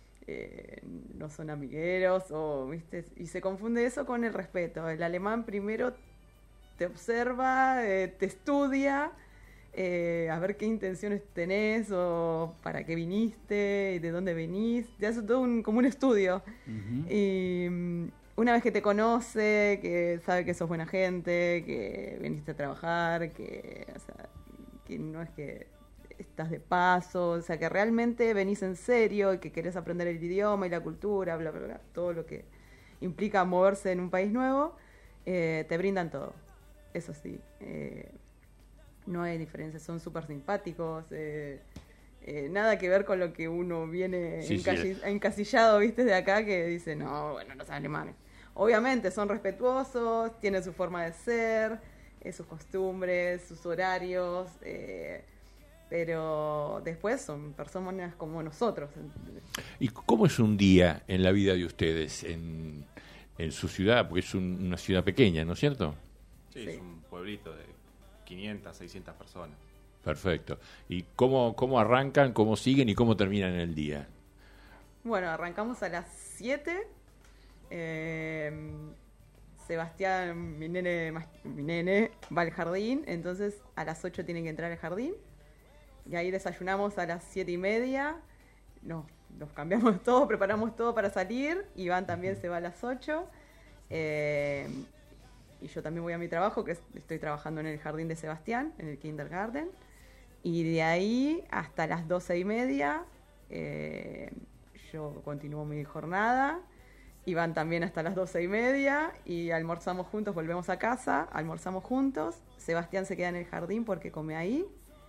eh, no son amigueros, o, ¿viste? Y se confunde eso con el respeto. El alemán primero te observa, eh, te estudia eh, a ver qué intenciones tenés o para qué viniste y de dónde venís. Te hace todo un, como un estudio. Ujú. Y mm, una vez que te conoce, que sabe que sos buena gente, que viniste a trabajar, que, o sea, que no es que estás de paso, o sea, que realmente venís en serio y que querés aprender el idioma y la cultura, bla, bla, bla, todo lo que implica moverse en un país nuevo, eh, te brindan todo. Eso sí, eh, no hay diferencia, son súper simpáticos, eh, eh, nada que ver con lo que uno viene Sí, encashi- sí. encasillado, viste, de acá, que dice, no, bueno, los alemanes. Obviamente son respetuosos, tienen su forma de ser, eh, sus costumbres, sus horarios, eh, pero después son personas como nosotros. ¿Y cómo es un día en la vida de ustedes en, en su ciudad? Porque es un- una ciudad pequeña, ¿no es cierto? Sí, es un pueblito de quinientas, seiscientas personas. Perfecto. ¿Y cómo, cómo arrancan, cómo siguen y cómo terminan el día? Bueno, arrancamos a las siete. Eh, Sebastián, mi nene, mas- mi nene, va al jardín, entonces a las ocho tienen que entrar al jardín. Y ahí desayunamos a las siete y media. Nos, nos cambiamos todo, preparamos todo para salir. Iván también se va a las ocho. Eh, y yo también voy a mi trabajo, que es- estoy trabajando en el jardín de Sebastián, en el kindergarten. Y de ahí hasta las doce y media eh, yo continúo mi jornada. Iván también hasta las doce y media. Y almorzamos juntos, volvemos a casa, almorzamos juntos. Sebastián se queda en el jardín porque come ahí.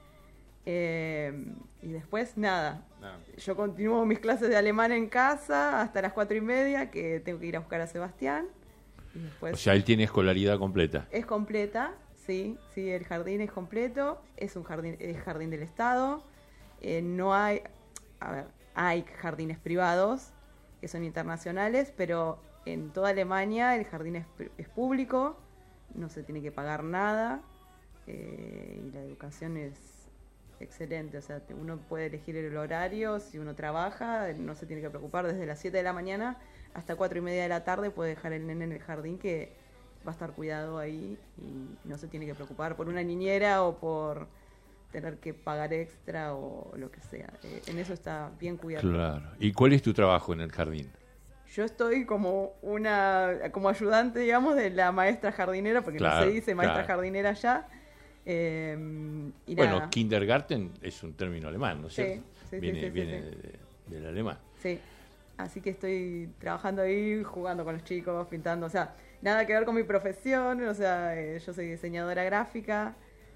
Eh, y después nada. Nada. Yo continúo mis clases de alemán en casa hasta las cuatro y media, que tengo que ir a buscar a Sebastián. Y después O sea, él tiene escolaridad completa. es completa, sí, sí, el jardín es completo, es un jardín, es jardín del Estado, eh, no hay, a ver, hay jardines privados que son internacionales, pero en toda Alemania el jardín es, es público, no se tiene que pagar nada, eh, y la educación es excelente, o sea, te- uno puede elegir el horario, si uno trabaja, no se tiene que preocupar, desde las siete de la mañana hasta cuatro y media de la tarde puede dejar el nene en el jardín, que va a estar cuidado ahí y no se tiene que preocupar por una niñera o por tener que pagar extra o lo que sea. Eh, en eso está bien cuidado. Claro. ¿Y cuál es tu trabajo en el jardín? Yo estoy como una como ayudante, digamos, de la maestra jardinera, porque Claro, no se dice maestra claro. jardinera ya. Eh, y Bueno, nada. kindergarten es un término alemán, ¿no es Sí, cierto? sí, sí, viene sí, sí, viene sí. de- del alemán. Sí, así que estoy trabajando ahí, jugando con los chicos, pintando, o sea, nada que ver con mi profesión, o sea, eh, yo soy diseñadora gráfica,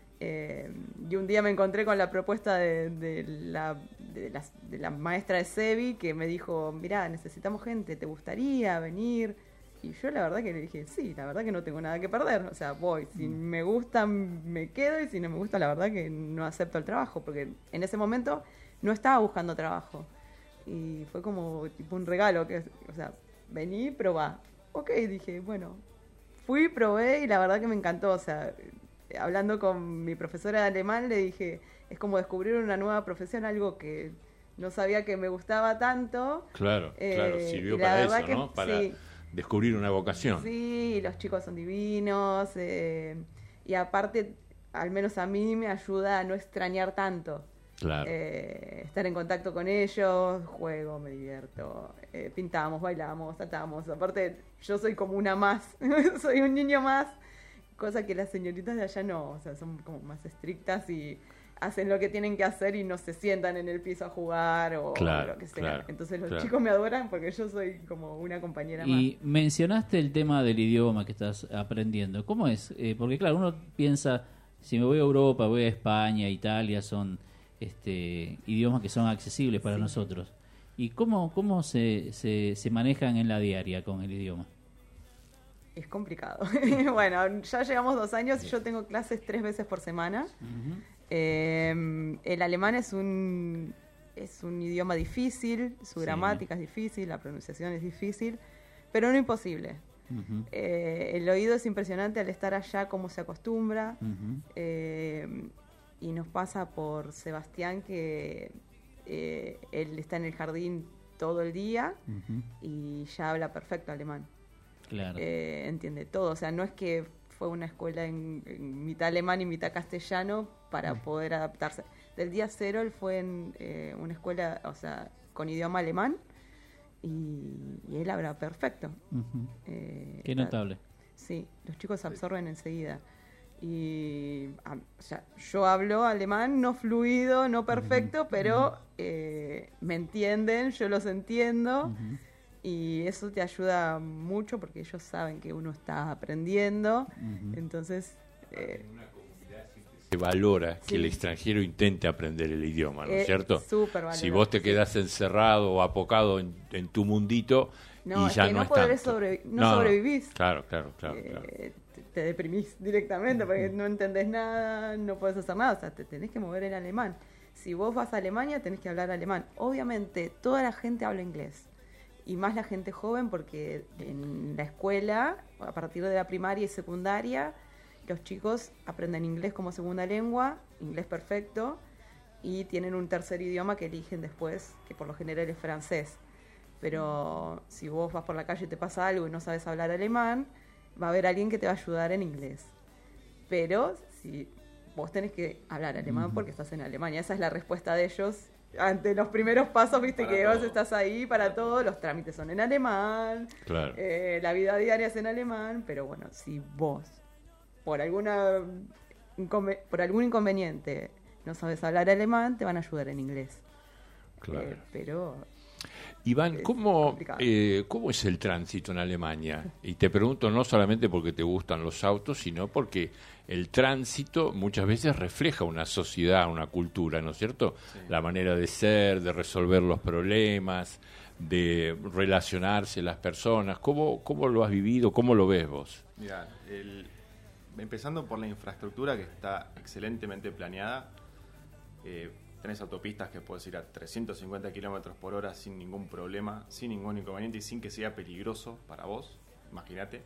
eh, y un día me encontré con la propuesta de, de la, de, la, de la maestra de SEBI, que me dijo, mirá, necesitamos gente, ¿te gustaría venir? Y yo la verdad que le dije, sí, la verdad que no tengo nada que perder, o sea, voy, si me gusta me quedo y si no me gusta la verdad que no acepto el trabajo, porque en ese momento no estaba buscando trabajo. Y fue como tipo un regalo, que, o sea, vení, probá. Ok, dije, bueno, fui, probé y la verdad que me encantó. O sea, hablando con mi profesora de alemán le dije, es como descubrir una nueva profesión, algo que no sabía que me gustaba tanto. Claro, Eh, claro, sirvió y la para verdad eso, que ¿no? Para sí. descubrir una vocación. Sí, los chicos son divinos. eh, y aparte, al menos a mí me ayuda a no extrañar tanto. Claro. Eh, estar en contacto con ellos, juego, me divierto, eh, pintamos, bailamos, tratamos. Aparte, yo soy como una más, soy un niño más, cosa que las señoritas de allá no, o sea, son como más estrictas y hacen lo que tienen que hacer y no se sientan en el piso a jugar o Claro, lo que sea. claro, Entonces los claro. chicos me adoran porque yo soy como una compañera Y mencionaste el tema del idioma que estás aprendiendo. ¿Cómo es? Eh, porque claro, uno piensa, si me voy a Europa, voy a España, Italia, son este, idiomas que son accesibles para Sí. nosotros. ¿Y cómo, cómo se, se, se manejan en la diaria con el idioma? más. Es complicado. Bueno, ya llevamos dos años y yo tengo clases tres veces por semana. Eh, el alemán es un es un idioma difícil, su Sí. gramática es difícil, la pronunciación es difícil, pero no imposible. Ujú. Eh, el oído es impresionante al estar allá, cómo se acostumbra. Ujú. Eh, y nos pasa por Sebastián que eh, él está en el jardín todo el día Ujú. y ya habla perfecto alemán. Claro. Eh, entiende todo, o sea, no es que fue una escuela en, en mitad alemán y mitad castellano para poder adaptarse. Del día cero él fue en eh, una escuela, o sea, con idioma alemán y, y él habla perfecto. Uh-huh. Eh, Qué notable. Sí, los chicos se absorben enseguida. Y a, o sea, yo hablo alemán no fluido, no perfecto, uh-huh. pero eh, me entienden, yo los entiendo. Uh-huh. Y eso te ayuda mucho porque ellos saben que uno está aprendiendo. Uh-huh. Entonces... Eh, se valora sí. que el extranjero intente aprender el idioma, ¿no es eh, cierto? Súper valorado. Si vos te quedás sí. encerrado o apocado en, en tu mundito no, y ya es que no, no es podrés tanto. Sobrevi- no, no sobrevivís. Claro, claro, claro. Eh, claro. Te, te deprimís directamente porque no entendés nada, no podés hacer nada. O sea, te tenés que mover en alemán. Si vos vas a Alemania, tenés que hablar alemán. Obviamente, toda la gente habla inglés. Y más la gente joven porque en la escuela, a partir de la primaria y secundaria, los chicos aprenden inglés como segunda lengua, inglés perfecto, y tienen un tercer idioma que eligen después, que por lo general es francés. Pero si vos vas por la calle y te pasa algo y no sabes hablar alemán, va a haber alguien que te va a ayudar en inglés. Pero si vos tenés que hablar alemán porque estás en Alemania, esa es la respuesta de ellos. Ante los primeros pasos, viste para que todo. Vos estás ahí para todo, los trámites son en alemán, claro. eh, la vida diaria es en alemán, pero bueno, si vos, por alguna income- por algún inconveniente, no sabes hablar alemán, te van a ayudar en inglés. Claro. Eh, pero... Iván, ¿cómo, eh, ¿cómo es el tránsito en Alemania? Y te pregunto no solamente porque te gustan los autos, sino porque el tránsito muchas veces refleja una sociedad, una cultura, ¿no es cierto? Sí. La manera de ser, de resolver los problemas, de relacionarse las personas. ¿Cómo, cómo lo has vivido? ¿Cómo lo ves vos? Mira, el, empezando por la infraestructura que está excelentemente planeada, eh, tenés autopistas que puedes ir a trescientos cincuenta kilómetros por hora sin ningún problema, sin ningún inconveniente y sin que sea peligroso para vos, imagínate.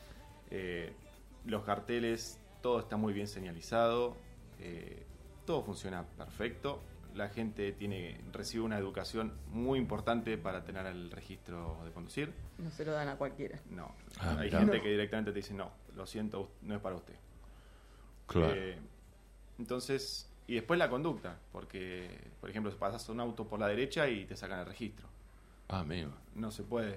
Eh, los carteles, todo está muy bien señalizado, eh, todo funciona perfecto. La gente tiene recibe una educación muy importante para tener el registro de conducir. No se lo dan a cualquiera. No, ah, hay mirá. gente no. que directamente te dice, no, lo siento, no es para usted. Claro. Eh, entonces... Y después la conducta, porque, por ejemplo, pasas un auto por la derecha y te sacan el registro. Ah, amigo. No se puede.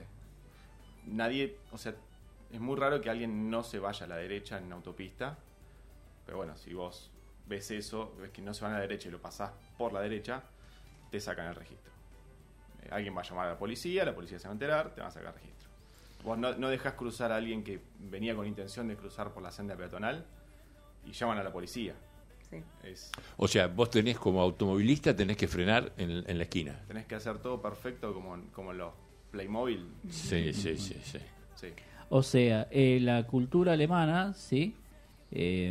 Nadie, o sea, es muy raro que alguien no se vaya a la derecha en una autopista. Pero bueno, si vos ves eso, ves que no se van a la derecha y lo pasás por la derecha, te sacan el registro. Eh, alguien va a llamar a la policía, la policía se va a enterar, te va a sacar el registro. Vos no, no dejás cruzar a alguien que venía con intención de cruzar por la senda peatonal y llaman a la policía. Sí. Es, o sea, vos tenés como automovilista, tenés que frenar en, en la esquina. Tenés que hacer todo perfecto como, como los Playmobil. Sí, sí, sí, sí. sí. O sea, eh, la cultura alemana, ¿sí? Eh,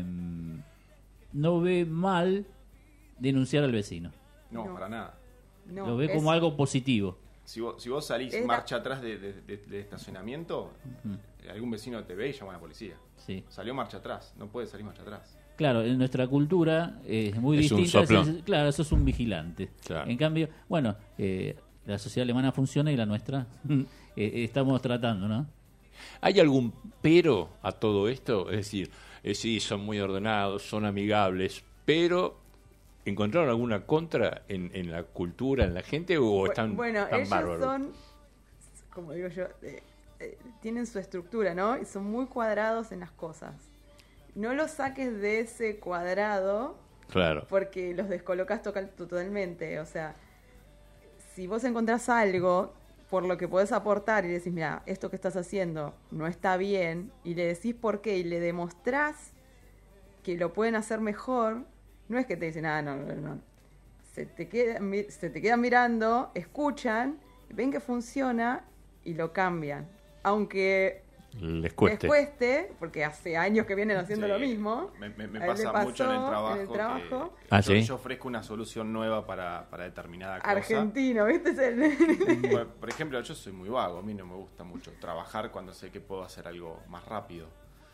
no ve mal denunciar al vecino. No, No. para nada. No, Lo ve es- como algo positivo. Si vos, si vos salís Es la- marcha atrás de, de, de- de estacionamiento, Ujú. algún vecino te ve y llama a la policía. Sí. Salió marcha atrás, no puede salir marcha atrás. Claro, en nuestra cultura eh, es muy Es un distinta. soplón. es- claro, eso es un vigilante. Claro. En cambio, bueno, eh, la sociedad alemana funciona y la nuestra eh, estamos tratando, ¿no? ¿Hay algún pero a todo esto? Es decir, eh, sí, son muy ordenados, son amigables, pero ¿encontraron alguna contra en, en la cultura, en la gente, o están bueno, tan ellos bárbaros? son, como digo yo, eh, eh, tienen su estructura, ¿no? Y son muy cuadrados en las cosas. No los saques de ese cuadrado Claro. porque los descolocas toca- totalmente. O sea, si vos encontrás algo por lo que podés aportar y decís, mira, esto que estás haciendo no está bien, y le decís por qué y le demostrás que lo pueden hacer mejor, no es que te dicen, ah, no, no, no. Se te, queda, mi- se te quedan mirando, escuchan, ven que funciona y lo cambian. Aunque Les cueste. les cueste, porque hace años que vienen haciendo Sí, lo mismo. Me, me- me A él le pasa pasó mucho en el trabajo. en el trabajo. que Ah, yo, ¿sí? yo ofrezco una solución nueva para, para determinada cosa. Argentino, ¿viste? Es el- Por, por ejemplo, yo soy muy vago, a mí no me gusta mucho trabajar cuando sé que puedo hacer algo más rápido.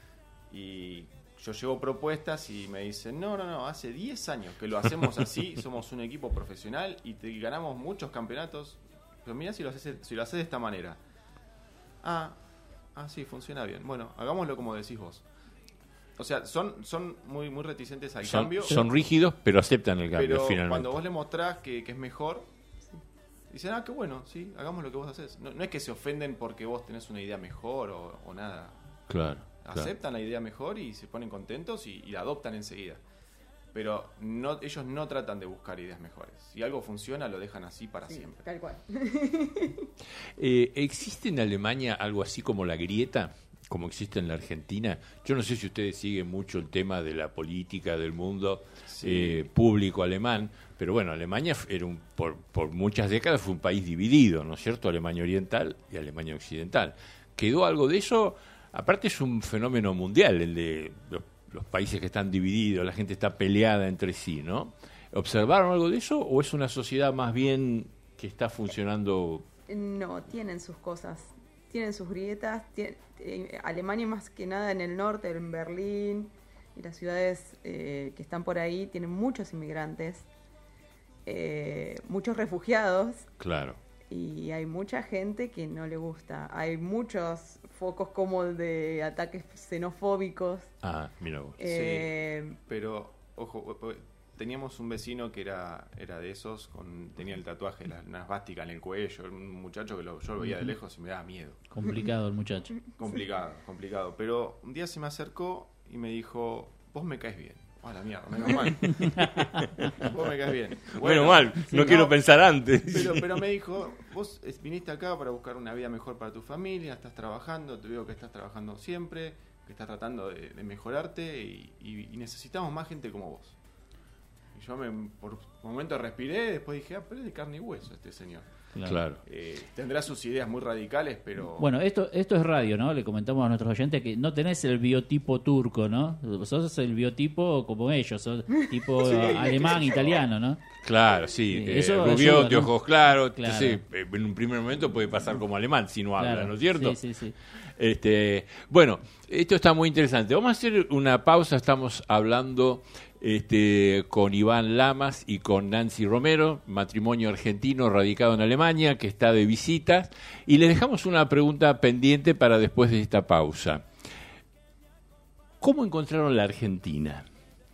Y yo llevo propuestas y me dicen, no, no, no, hace diez años que lo hacemos así, somos un equipo profesional y te ganamos muchos campeonatos, pero mira si lo haces, si lo haces de esta manera. Ah, ah, sí, funciona bien. Bueno, hagámoslo como decís vos. O sea, son, son muy, muy reticentes al Son, cambio. son rígidos, pero aceptan el cambio Pero finalmente. cuando vos le mostrás que, que es mejor, dicen, ah, qué bueno, sí, hagamos lo que vos haces. No, no es que se ofenden porque vos tenés una idea mejor o, o nada. Claro. Aceptan claro. la idea mejor y se ponen contentos y, y la adoptan enseguida. Pero no, ellos no tratan de buscar ideas mejores. Si algo funciona, lo dejan así para Sí, siempre. tal cual. Eh, ¿Existe en Alemania algo así como la grieta, como existe en la Argentina? Yo no sé si ustedes siguen mucho el tema de la política del mundo Sí. eh, público alemán, pero bueno, Alemania era un, por, por muchas décadas fue un país dividido, ¿no es cierto? Alemania Oriental y Alemania Occidental. ¿Quedó algo de eso? Aparte es un fenómeno mundial, el de los, los países que están divididos, la gente está peleada entre sí, ¿no? ¿Observaron algo de eso o es una sociedad más bien que está funcionando? No, tienen sus cosas, tienen sus grietas. Tiene, eh, Alemania más que nada en el norte, en Berlín y las ciudades eh, que están por ahí, tienen muchos inmigrantes, eh, muchos refugiados. Claro. Y hay mucha gente que no le gusta. Hay muchos focos como de ataques xenofóbicos. Ah, mira vos. Eh, Sí, pero, ojo, teníamos un vecino que era era de esos, con tenía el tatuaje, la, una esvástica en el cuello, un muchacho que lo, yo lo veía de lejos y me daba miedo. Complicado el muchacho. Complicado, complicado. Pero un día se me acercó y me dijo, vos me caes bien. A la mierda, menos mal. Vos me caes bien. Menos mal, no quiero pensar antes. Pero, pero me dijo, vos viniste acá para buscar una vida mejor para tu familia, estás trabajando, te veo que estás trabajando siempre, que estás tratando de, de mejorarte y, y, y necesitamos más gente como vos. Y yo me, por un momento respiré, después dije, ah, pero es de carne y hueso este señor. Claro. Eh, tendrá sus ideas muy radicales, pero... Bueno, esto esto es radio, ¿no? Le comentamos a nuestros oyentes que no tenés el biotipo turco, ¿no? Vos sos el biotipo como ellos, sos tipo Sí. alemán, italiano, ¿no? Claro, sí. Sí, Eh, eso rubio, ayuda, de ¿no? ojos claros. Claro. Sí, eh, en un primer momento puede pasar como alemán si no habla, Claro. ¿no es cierto? Sí, sí, sí. Este, bueno, esto está muy interesante. Vamos a hacer una pausa. Estamos hablando este, con Iván Lamas y con Nancy Romero, matrimonio argentino radicado en Alemania, que está de visita. Y les dejamos una pregunta pendiente para después de esta pausa. ¿Cómo encontraron la Argentina?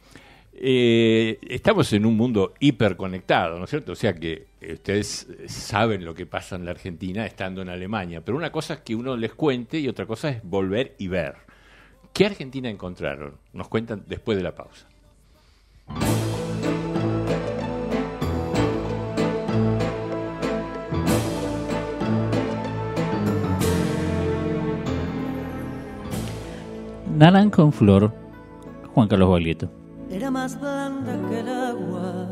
Eh, estamos en un mundo hiperconectado, ¿no es cierto? O sea que ustedes saben lo que pasa en la Argentina estando en Alemania, pero una cosa es que uno les cuente y otra cosa es volver y ver. ¿Qué Argentina encontraron? Nos cuentan después de la pausa. Naranja con flor, Juan Carlos Baglietto. Era más blanda que el agua,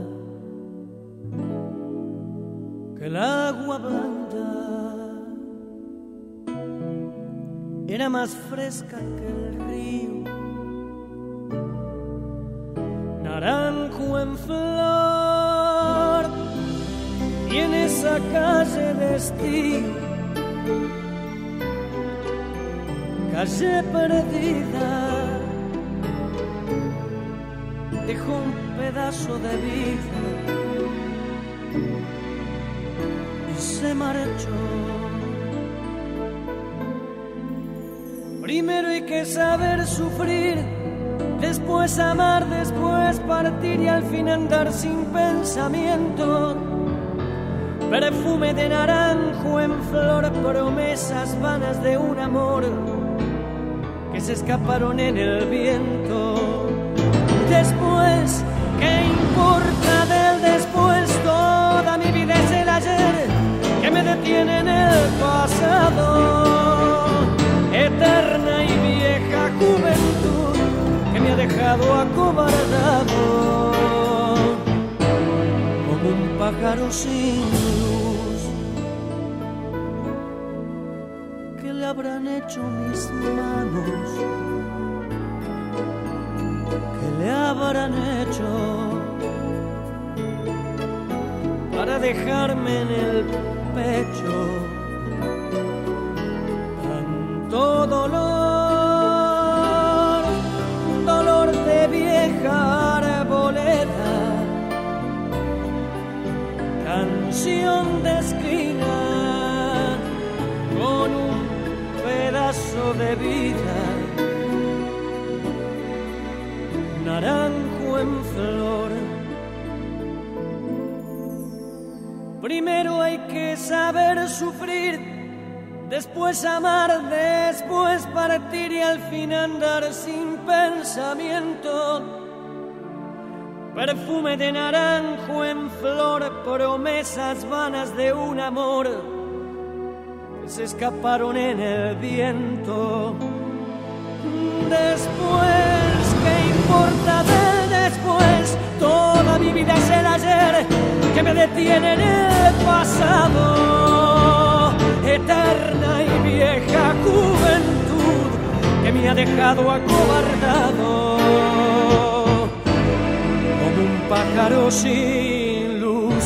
que el agua blanda. Era más fresca que el río, naranjo en flor. Y en esa calle de estío, calle perdida, dejó un pedazo de vida y se marchó. Primero hay que saber sufrir, después amar, después partir y al fin andar sin pensamiento. Perfume de naranjo en flor, promesas vanas de un amor que se escaparon en el viento. Después, ¿qué importa del después? Toda mi vida es el ayer que me detiene en el pasado. Eterna y vieja juventud que me ha dejado acobardado como un pájaro sin luz. ¿Qué le habrán hecho mis manos? ¿Qué le habrán hecho para dejarme en el pecho tanto dolor, dolor de vieja arboleda, canción de esquina con un pedazo de vida naranjo en flor. Primero hay que saber sufrir, después amar, después partir y al fin andar sin pensamiento. Perfume de naranjo en flor, promesas vanas de un amor que se escaparon en el viento. Después, ¿qué importa del después? Toda mi vida es el ayer que me detiene en el pasado. Eterna y vieja juventud que me ha dejado acobardado como un pájaro sin luz.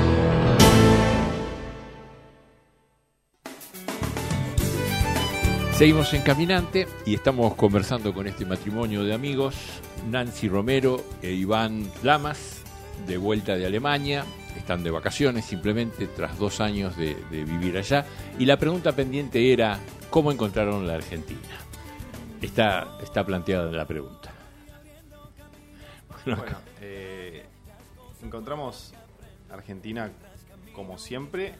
Seguimos en Caminante y estamos conversando con este matrimonio de amigos, Nancy Romero e Iván Lamas, de vuelta de Alemania. Están de vacaciones simplemente tras dos años de, de vivir allá. Y la pregunta pendiente era, ¿cómo encontraron la Argentina? Está, está planteada la pregunta. Bueno, eh, encontramos Argentina como siempre,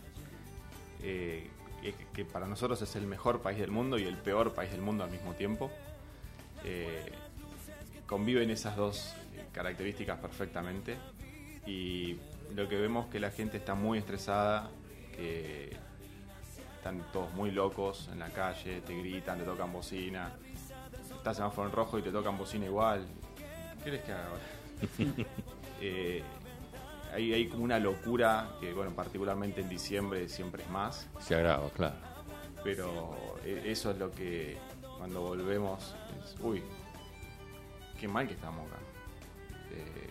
eh, que para nosotros es el mejor país del mundo y el peor país del mundo al mismo tiempo. Eh, conviven esas dos características perfectamente y lo que vemos es que la gente está muy estresada, que están todos muy locos en la calle, te gritan, te tocan bocina, estás en semáforo en rojo y te tocan bocina igual. ¿Qué querés que haga ahora? eh, Hay, hay como una locura que, bueno, particularmente en diciembre siempre es más. Se agrava, claro. Pero eso es lo que, cuando volvemos, es, uy, qué mal que estamos acá. Eh,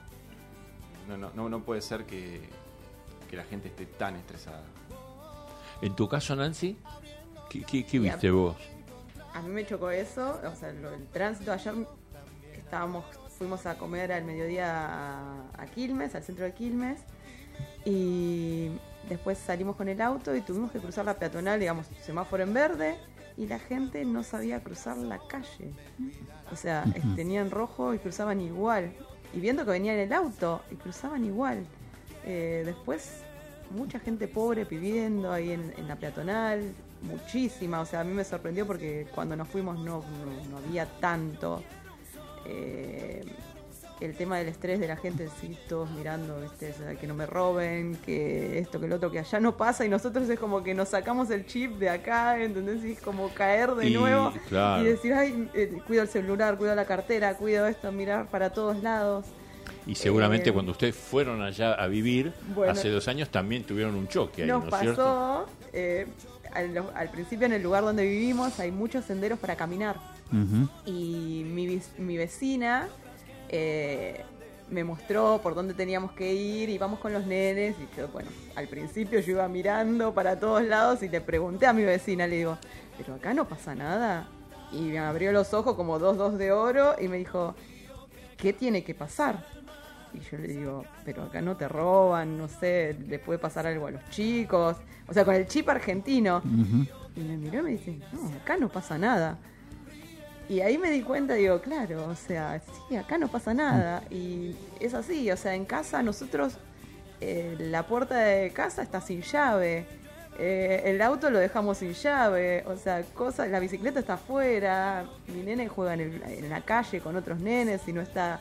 no, no, no, no puede ser que, que la gente esté tan estresada. En tu caso, Nancy, ¿qué, qué, qué viste a, vos? A mí me chocó eso, o sea, lo, el tránsito ayer, que estábamos... Fuimos a comer al mediodía a, a Quilmes, al centro de Quilmes, y después salimos con el auto y tuvimos que cruzar la peatonal, digamos, semáforo en verde, y la gente no sabía cruzar la calle. O sea, uh-huh. tenían rojo y cruzaban igual. Y viendo que venía en el auto, y cruzaban igual. Eh, después, mucha gente pobre viviendo ahí en, en la peatonal, muchísima. O sea, a mí me sorprendió porque cuando nos fuimos no, no, no había tanto. Eh, el tema del estrés de la gente, sí, todos mirando, ¿viste? O sea, que no me roben, que esto, que lo otro, que allá no pasa, y nosotros es como que nos sacamos el chip de acá, ¿entendés? Y es como caer de y, nuevo claro. y decir, ay, eh, cuido el celular, cuido la cartera, cuido esto, mirar para todos lados. Y seguramente eh, cuando ustedes fueron allá a vivir, bueno, hace dos años también tuvieron un choque ahí, nos ¿no es pasó, cierto? Eh, al, al principio en el lugar donde vivimos hay muchos senderos para caminar. Uh-huh. Y mi, mi vecina eh, me mostró por dónde teníamos que ir y vamos con los nenes y yo, bueno, al principio yo iba mirando para todos lados y le pregunté a mi vecina, le digo, pero acá no pasa nada, y me abrió los ojos como dos dos de oro y me dijo, ¿qué tiene que pasar? Y yo le digo, pero acá no te roban, no sé, le puede pasar algo a los chicos, o sea, con el chip argentino. Uh-huh. Y me miró y me dice, no, acá no pasa nada. Y ahí me di cuenta, digo, claro, o sea, sí, acá no pasa nada. Y es así, o sea, en casa nosotros, eh, la puerta de casa está sin llave, eh, el auto lo dejamos sin llave, o sea, cosas, la bicicleta está afuera, mi nene juega en, el, en la calle con otros nenes y no está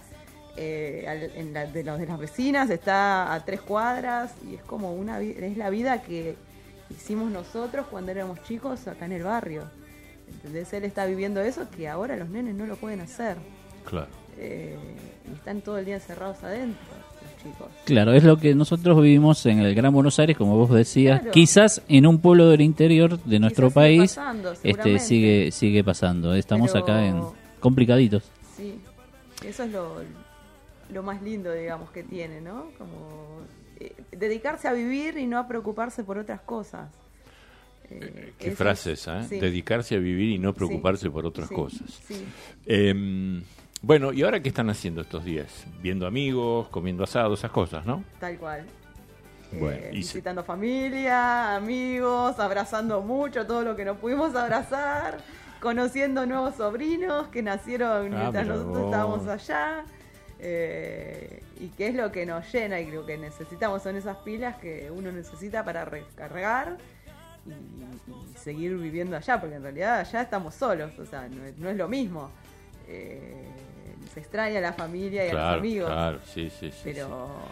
eh, en la, de, los, de las vecinas, está a tres cuadras y es como una, es la vida que hicimos nosotros cuando éramos chicos acá en el barrio. ¿Entendés? Él está viviendo eso que ahora los nenes no lo pueden hacer. Claro. Eh, y están todo el día encerrados adentro, los chicos. Claro, es lo que nosotros vivimos en el Gran Buenos Aires, como vos decías. Claro. Quizás en un pueblo del interior de nuestro Quizás sigue país pasando, este sigue sigue pasando. Estamos Pero, acá en complicaditos. Sí, eso es lo, lo más lindo, digamos, que tiene, ¿no? Como eh, dedicarse a vivir y no a preocuparse por otras cosas. Eh, Qué frase esa, ¿eh? Sí. Dedicarse a vivir y no preocuparse sí. por otras sí. cosas. Sí. Eh, bueno, ¿y ahora qué están haciendo estos días? Viendo amigos, comiendo asado, esas cosas, ¿no? Tal cual. Bueno, eh, y visitando se... familia, amigos, abrazando mucho todo lo que no pudimos abrazar, conociendo nuevos sobrinos que nacieron Ah, mientras mira nosotros vos. estábamos allá. Eh, y que es lo que nos llena y lo que necesitamos son esas pilas que uno necesita para recargar y, y seguir viviendo allá, porque en realidad allá estamos solos, o sea, no es, no es lo mismo. Eh, se extraña a la familia y a Claro, los amigos, claro, sí, sí, sí. pero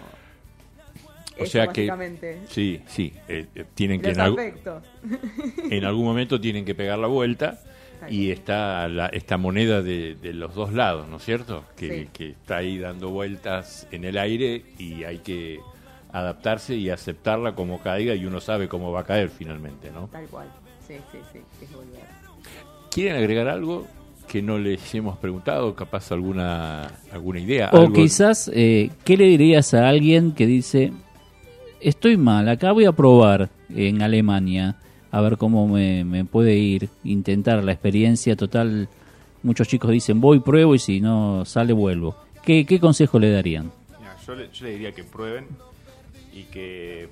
O eso sea que básicamente, sí, sí, eh, eh, tienen que los en, algu- afectos. en algún momento tienen que pegar la vuelta y está la, esta moneda de, de los dos lados, ¿no es cierto? Que, Sí. que está ahí dando vueltas en el aire y hay que adaptarse y aceptarla como caiga y uno sabe cómo va a caer finalmente, ¿no? Tal cual, sí, sí, sí, es volver. ¿Quieren agregar algo que no les hemos preguntado? Capaz alguna alguna idea. O algo- quizás, eh, ¿qué le dirías a alguien que dice, estoy mal, acá voy a probar en Alemania, a ver cómo me, me puede ir, intentar la experiencia total? Muchos chicos dicen, voy, pruebo y si no sale, vuelvo. ¿Qué, qué consejo le darían? Mira, yo, le, yo le diría que prueben y que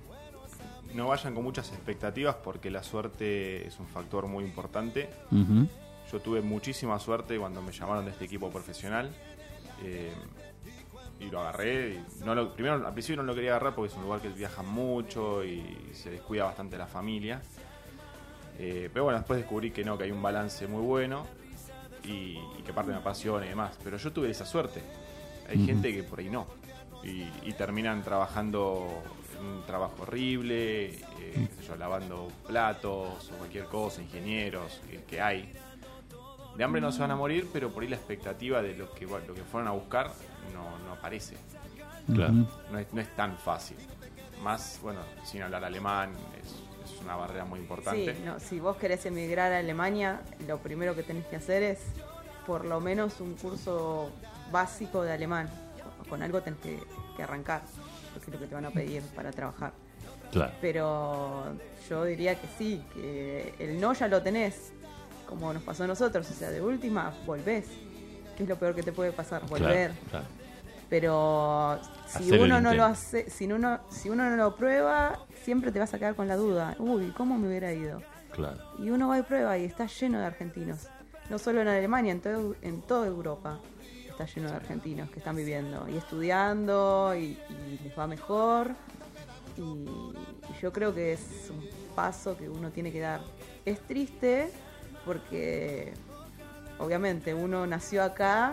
no vayan con muchas expectativas porque la suerte es un factor muy importante. Ujú. Yo tuve muchísima suerte cuando me llamaron de este equipo profesional eh, y lo agarré. Y no lo, primero, al principio no lo quería agarrar porque es un lugar que viajan mucho y se descuida bastante la familia. Eh, pero bueno, después descubrí que no, que hay un balance muy bueno y, y que parte me apasiona y demás. Pero yo tuve esa suerte. Hay Ujú. gente que por ahí no. Y, y terminan trabajando en un trabajo horrible, eh, qué sé yo, lavando platos o cualquier cosa, ingenieros que, que hay. De hambre no se van a morir, pero por ahí la expectativa de lo que, lo que fueron a buscar no, no aparece. Claro. No es, no es tan fácil. Más, bueno, sin hablar alemán, es, es una barrera muy importante. Sí, no, si vos querés emigrar a Alemania, lo primero que tenés que hacer es por lo menos un curso básico de alemán. Con, con algo tenés que, que arrancar, porque es lo que te van a pedir para trabajar. Claro. Pero yo diría que sí, que el no ya lo tenés, como nos pasó a nosotros. O sea, de última, volvés. ¿Qué es lo peor que te puede pasar? Volver. Claro, claro. Pero si Hacer el uno no lo intento. hace, si uno, si uno no lo prueba, siempre te vas a quedar con la duda. Uy, ¿cómo me hubiera ido? Claro. Y uno va y prueba y está lleno de argentinos. No solo en Alemania, en, todo, en toda Europa está lleno de argentinos que están viviendo y estudiando y, y les va mejor. Y, y yo creo que es un paso que uno tiene que dar. Es triste porque obviamente uno nació acá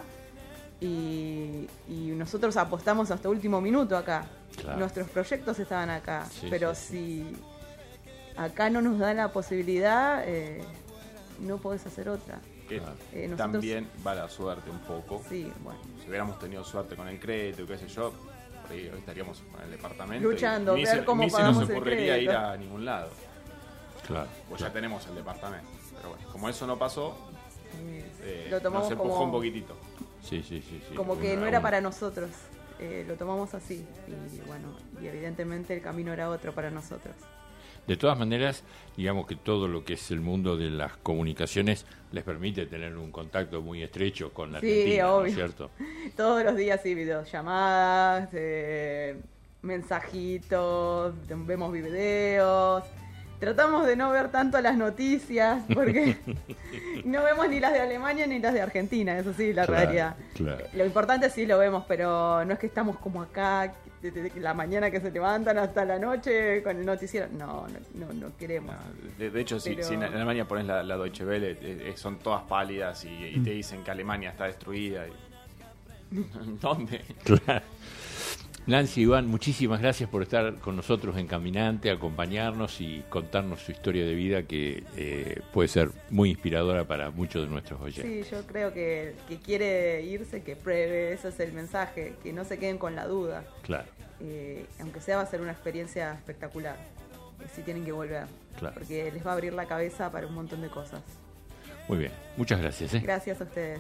y, y nosotros apostamos hasta último minuto acá. Claro. Nuestros proyectos estaban acá, Sí, pero sí, si acá no nos da la posibilidad, eh, no podés hacer otra. Que Eh, nosotros- también va la suerte un poco. Sí, bueno. Si hubiéramos tenido suerte con el crédito, qué sé yo, por ahí hoy estaríamos con el departamento. Luchando, y ni ver se, cómo ni se pagamos nos el ocurriría ir crédito. a ningún lado. Claro. Pues ya tenemos el departamento. Pero bueno, como eso no pasó, eh, Lo tomamos nos empujó como- un poquitito. Sí, sí, sí. sí. Como que Una- no era una- para nosotros. Eh, lo tomamos así. Y bueno, y evidentemente el camino era otro para nosotros. De todas maneras, digamos que todo lo que es el mundo de las comunicaciones les permite tener un contacto muy estrecho con la Sí, Argentina, ¿no obvio. es cierto? Todos los días sí, videollamadas, eh, mensajitos, vemos videos. Tratamos de no ver tanto las noticias porque no vemos ni las de Alemania ni las de Argentina, eso sí, la Claro, realidad. claro. Lo importante sí lo vemos, pero no es que estamos como acá, desde la mañana que se levantan hasta la noche con el noticiero. No, no, no, no queremos. De, de hecho, si, Pero- si en Alemania pones la, la Deutsche Welle, eh, eh, son todas pálidas y, y te dicen que Alemania está destruida. Y... ¿Dónde? Claro. Nancy, Iván, muchísimas gracias por estar con nosotros en Caminante, acompañarnos y contarnos su historia de vida que eh, puede ser muy inspiradora para muchos de nuestros oyentes. Sí, yo creo que que quiere irse, que pruebe, ese es el mensaje, que no se queden con la duda. Claro. Eh, aunque sea, va a ser una experiencia espectacular. Eh, sí tienen que volver, Claro. porque les va a abrir la cabeza para un montón de cosas. Muy bien, muchas gracias. ¿eh? Gracias a ustedes.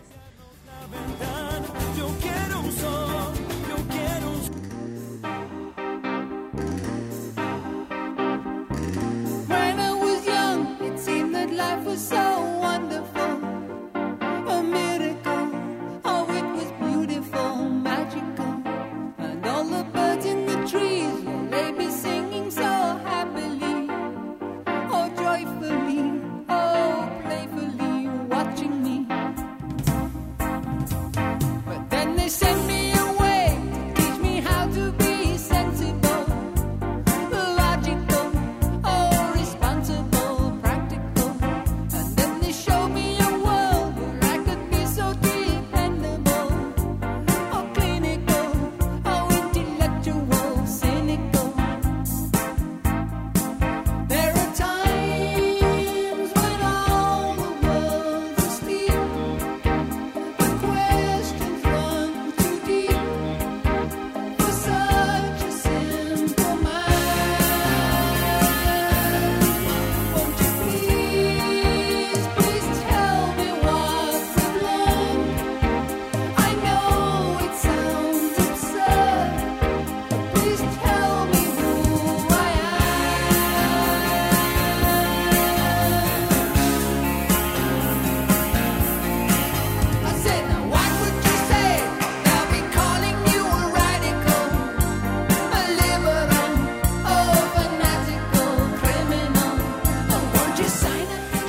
Yo quiero un sol, yo quiero un When I was young, it seemed that life was so wonderful, a miracle. Oh, it was beautiful, magical, and all the birds in the trees, well, they be singing so happily, oh, joyfully, oh, playfully.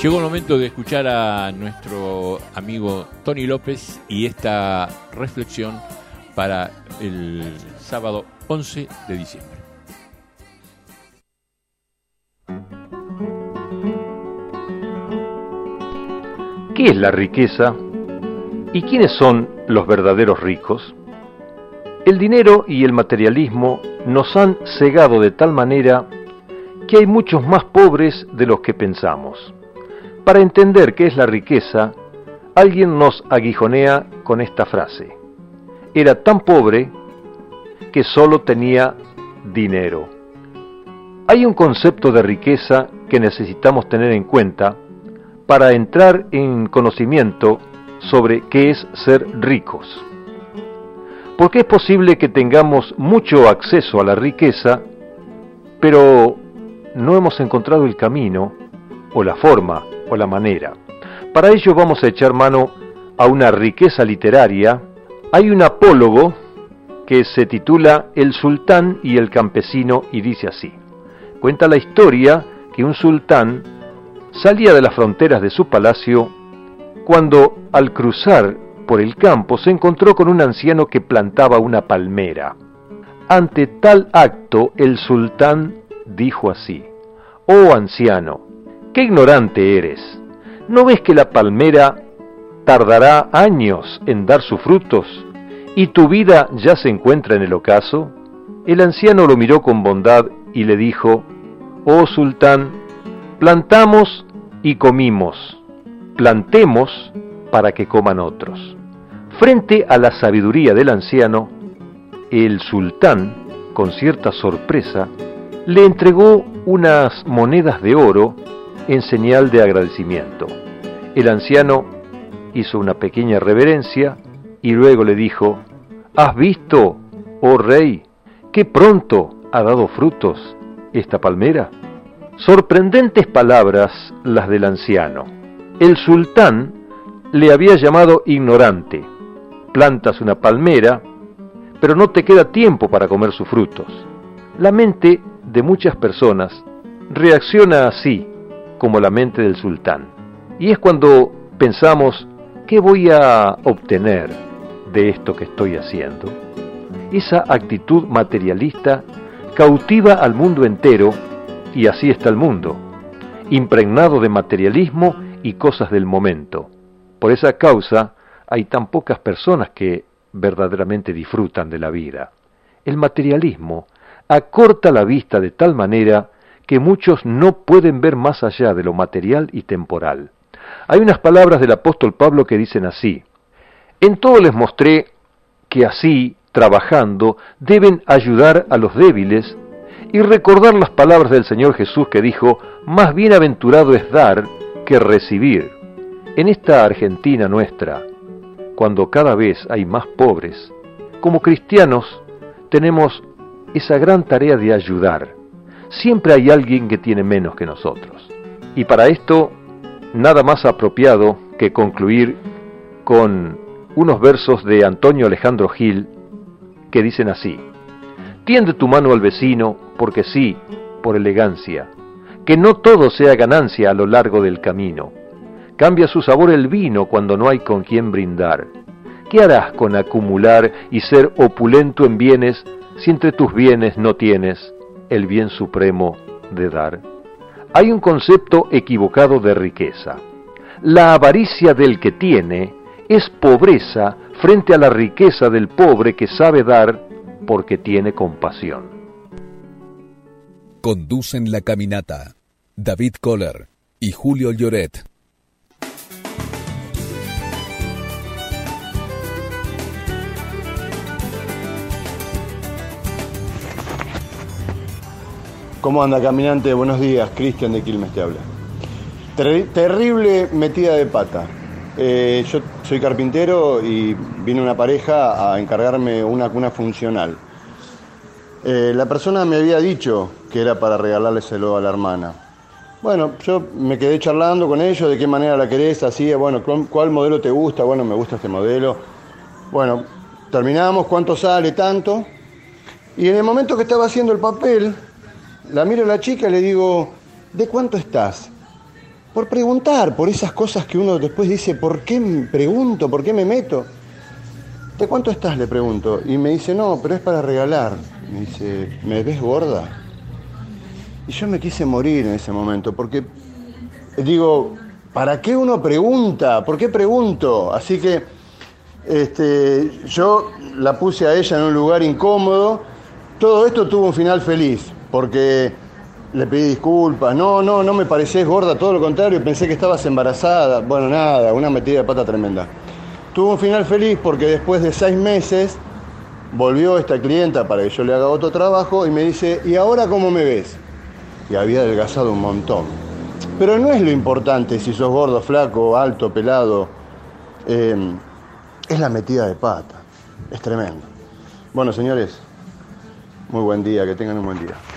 Llegó el momento de escuchar a nuestro amigo Tony López y esta reflexión para el sábado once de diciembre. ¿Qué es la riqueza? ¿Y quiénes son los verdaderos ricos? El dinero y el materialismo nos han cegado de tal manera que hay muchos más pobres de los que pensamos. Para entender qué es la riqueza, alguien nos aguijonea con esta frase: era tan pobre que solo tenía dinero. Hay un concepto de riqueza que necesitamos tener en cuenta para entrar en conocimiento sobre qué es ser ricos. Porque es posible que tengamos mucho acceso a la riqueza, pero no hemos encontrado el camino, o la forma, o la manera. Para ello vamos a echar mano a una riqueza literaria. Hay un apólogo que se titula El sultán y el campesino y dice así. Cuenta la historia que un sultán salía de las fronteras de su palacio cuando al cruzar por el campo se encontró con un anciano que plantaba una palmera. Ante tal acto el sultán dijo así: «Oh anciano, qué ignorante eres. ¿No ves que la palmera tardará años en dar sus frutos y tu vida ya se encuentra en el ocaso?» El anciano lo miró con bondad y le dijo: «Oh sultán, plantamos y comimos, plantemos para que coman otros». Frente a la sabiduría del anciano, el sultán, con cierta sorpresa, le entregó unas monedas de oro en señal de agradecimiento. El anciano hizo una pequeña reverencia y luego le dijo: «¿Has visto, oh rey, qué pronto ha dado frutos esta palmera?» Sorprendentes palabras las del anciano. El sultán le había llamado ignorante. Plantas una palmera, pero no te queda tiempo para comer sus frutos. La mente de muchas personas reacciona así como la mente del sultán. Y es cuando pensamos: ¿qué voy a obtener de esto que estoy haciendo? Esa actitud materialista cautiva al mundo entero, y así está el mundo, impregnado de materialismo y cosas del momento. Por esa causa hay tan pocas personas que verdaderamente disfrutan de la vida. El materialismo acorta la vista de tal manera que muchos no pueden ver más allá de lo material y temporal. Hay unas palabras del apóstol Pablo que dicen así: «En todo les mostré que así, trabajando, deben ayudar a los débiles y recordar las palabras del Señor Jesús que dijo: más bienaventurado es dar que recibir». En esta Argentina nuestra, cuando cada vez hay más pobres, como cristianos tenemos esa gran tarea de ayudar. Siempre hay alguien que tiene menos que nosotros. Y para esto, nada más apropiado que concluir con unos versos de Antonio Alejandro Gil que dicen así: «Tiende tu mano al vecino, porque sí, por elegancia, que no todo sea ganancia a lo largo del camino. Cambia su sabor el vino cuando no hay con quien brindar. ¿Qué harás con acumular y ser opulento en bienes si entre tus bienes no tienes el bien supremo de dar?» Hay un concepto equivocado de riqueza. La avaricia del que tiene es pobreza frente a la riqueza del pobre que sabe dar porque tiene compasión. Conducen la caminata David Kohler y Julio Lloret. ¿Cómo anda, caminante? Buenos días, Cristian de Quilmes te habla. Ter- terrible metida de pata. Eh, yo soy carpintero y vino una pareja a encargarme una cuna funcional. Eh, la persona me había dicho que era para regalárselo a la hermana. Bueno, yo me quedé charlando con ellos, de qué manera la querés, así, bueno, ¿cuál modelo te gusta? Bueno, me gusta este modelo. Bueno, terminamos, ¿cuánto sale? Tanto. Y en el momento que estaba haciendo el papel, la miro a la chica y le digo: ¿de cuánto estás? por preguntar, por esas cosas que uno después dice, ¿por qué me pregunto? ¿Por qué me meto? ¿De cuánto estás? Le pregunto. Y me dice, no, pero es para regalar. Me dice, ¿me ves gorda? Y yo me quise morir en ese momento, porque digo, ¿para qué uno pregunta? ¿Por qué pregunto? Así que este, yo la puse a ella en un lugar incómodo. Todo esto tuvo un final feliz, porque le pedí disculpas. No, no, no me parecés gorda, todo lo contrario, pensé que estabas embarazada. Bueno, nada, una metida de pata tremenda. Tuvo un final feliz porque después de seis meses volvió esta clienta para que yo le haga otro trabajo y me dice, ¿y ahora cómo me ves? Y había adelgazado un montón. Pero no es lo importante si sos gordo, flaco, alto, pelado. Eh, es la metida de pata. Es tremendo. Bueno, señores, muy buen día, que tengan un buen día.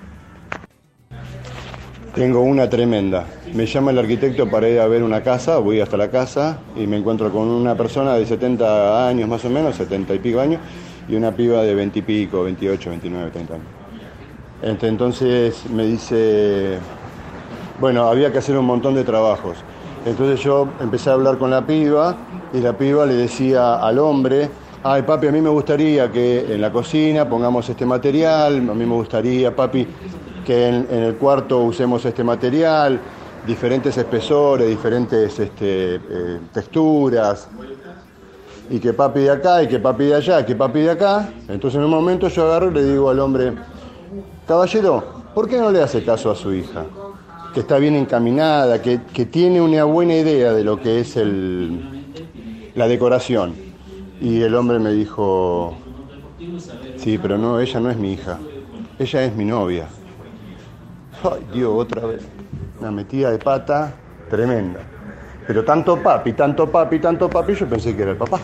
Tengo una tremenda. Me llama el arquitecto para ir a ver una casa, voy hasta la casa y me encuentro con una persona de setenta años más o menos, setenta y pico años, y una piba de veinte y pico, veintiocho, veintinueve, treinta años. Entonces me dice, bueno, había que hacer un montón de trabajos. Entonces yo empecé a hablar con la piba y la piba le decía al hombre, ay papi, a mí me gustaría que en la cocina pongamos este material, a mí me gustaría, papi, que en, en el cuarto usemos este material, diferentes espesores, diferentes este, eh, texturas, y que papi de acá, y que papi de allá, que papi de acá. Entonces en un momento yo agarro y le digo al hombre, caballero, ¿por qué no le hace caso a su hija? Que está bien encaminada, que, que tiene una buena idea de lo que es el, la decoración. Y el hombre me dijo, sí, pero no, ella no es mi hija, ella es mi novia. Ay, Dios, otra vez. Una metida de pata tremenda. Pero tanto papi, tanto papi, tanto papi, yo pensé que era el papá.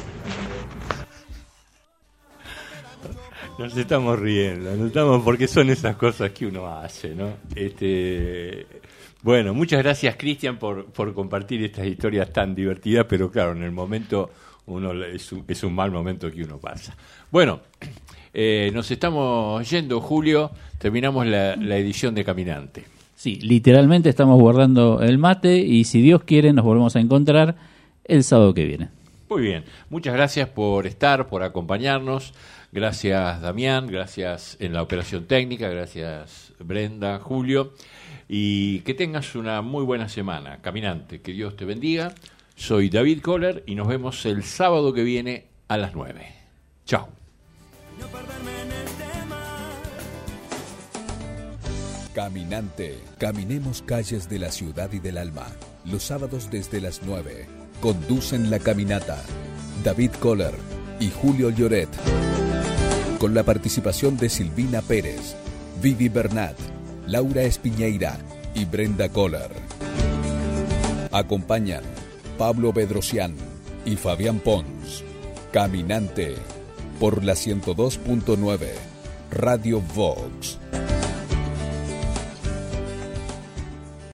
Nos estamos riendo, nos estamos porque son esas cosas que uno hace, ¿no? Este, bueno, muchas gracias, Cristian, por, por compartir estas historias tan divertidas, pero claro, en el momento uno es un, es un mal momento que uno pasa. Bueno, eh, nos estamos yendo, Julio, terminamos la, la edición de Caminante. Sí, literalmente estamos guardando el mate y si Dios quiere nos volvemos a encontrar el sábado que viene. Muy bien, muchas gracias por estar, por acompañarnos. Gracias, Damián, gracias en la operación técnica, gracias, Brenda, Julio. Y que tengas una muy buena semana, Caminante. Que Dios te bendiga. Soy David Kohler y nos vemos el sábado que viene a las nueve. Chao. Caminante, caminemos calles de la ciudad y del alma. Los sábados desde las nueve. Conducen la caminata David Kohler y Julio Lloret. Con la participación de Silvina Pérez, Vivi Bernat, Laura Espiñeira y Brenda Kohler. Acompañan Pablo Bedrosian y Fabián Pons. Caminante por la ciento dos punto nueve Radio Vox.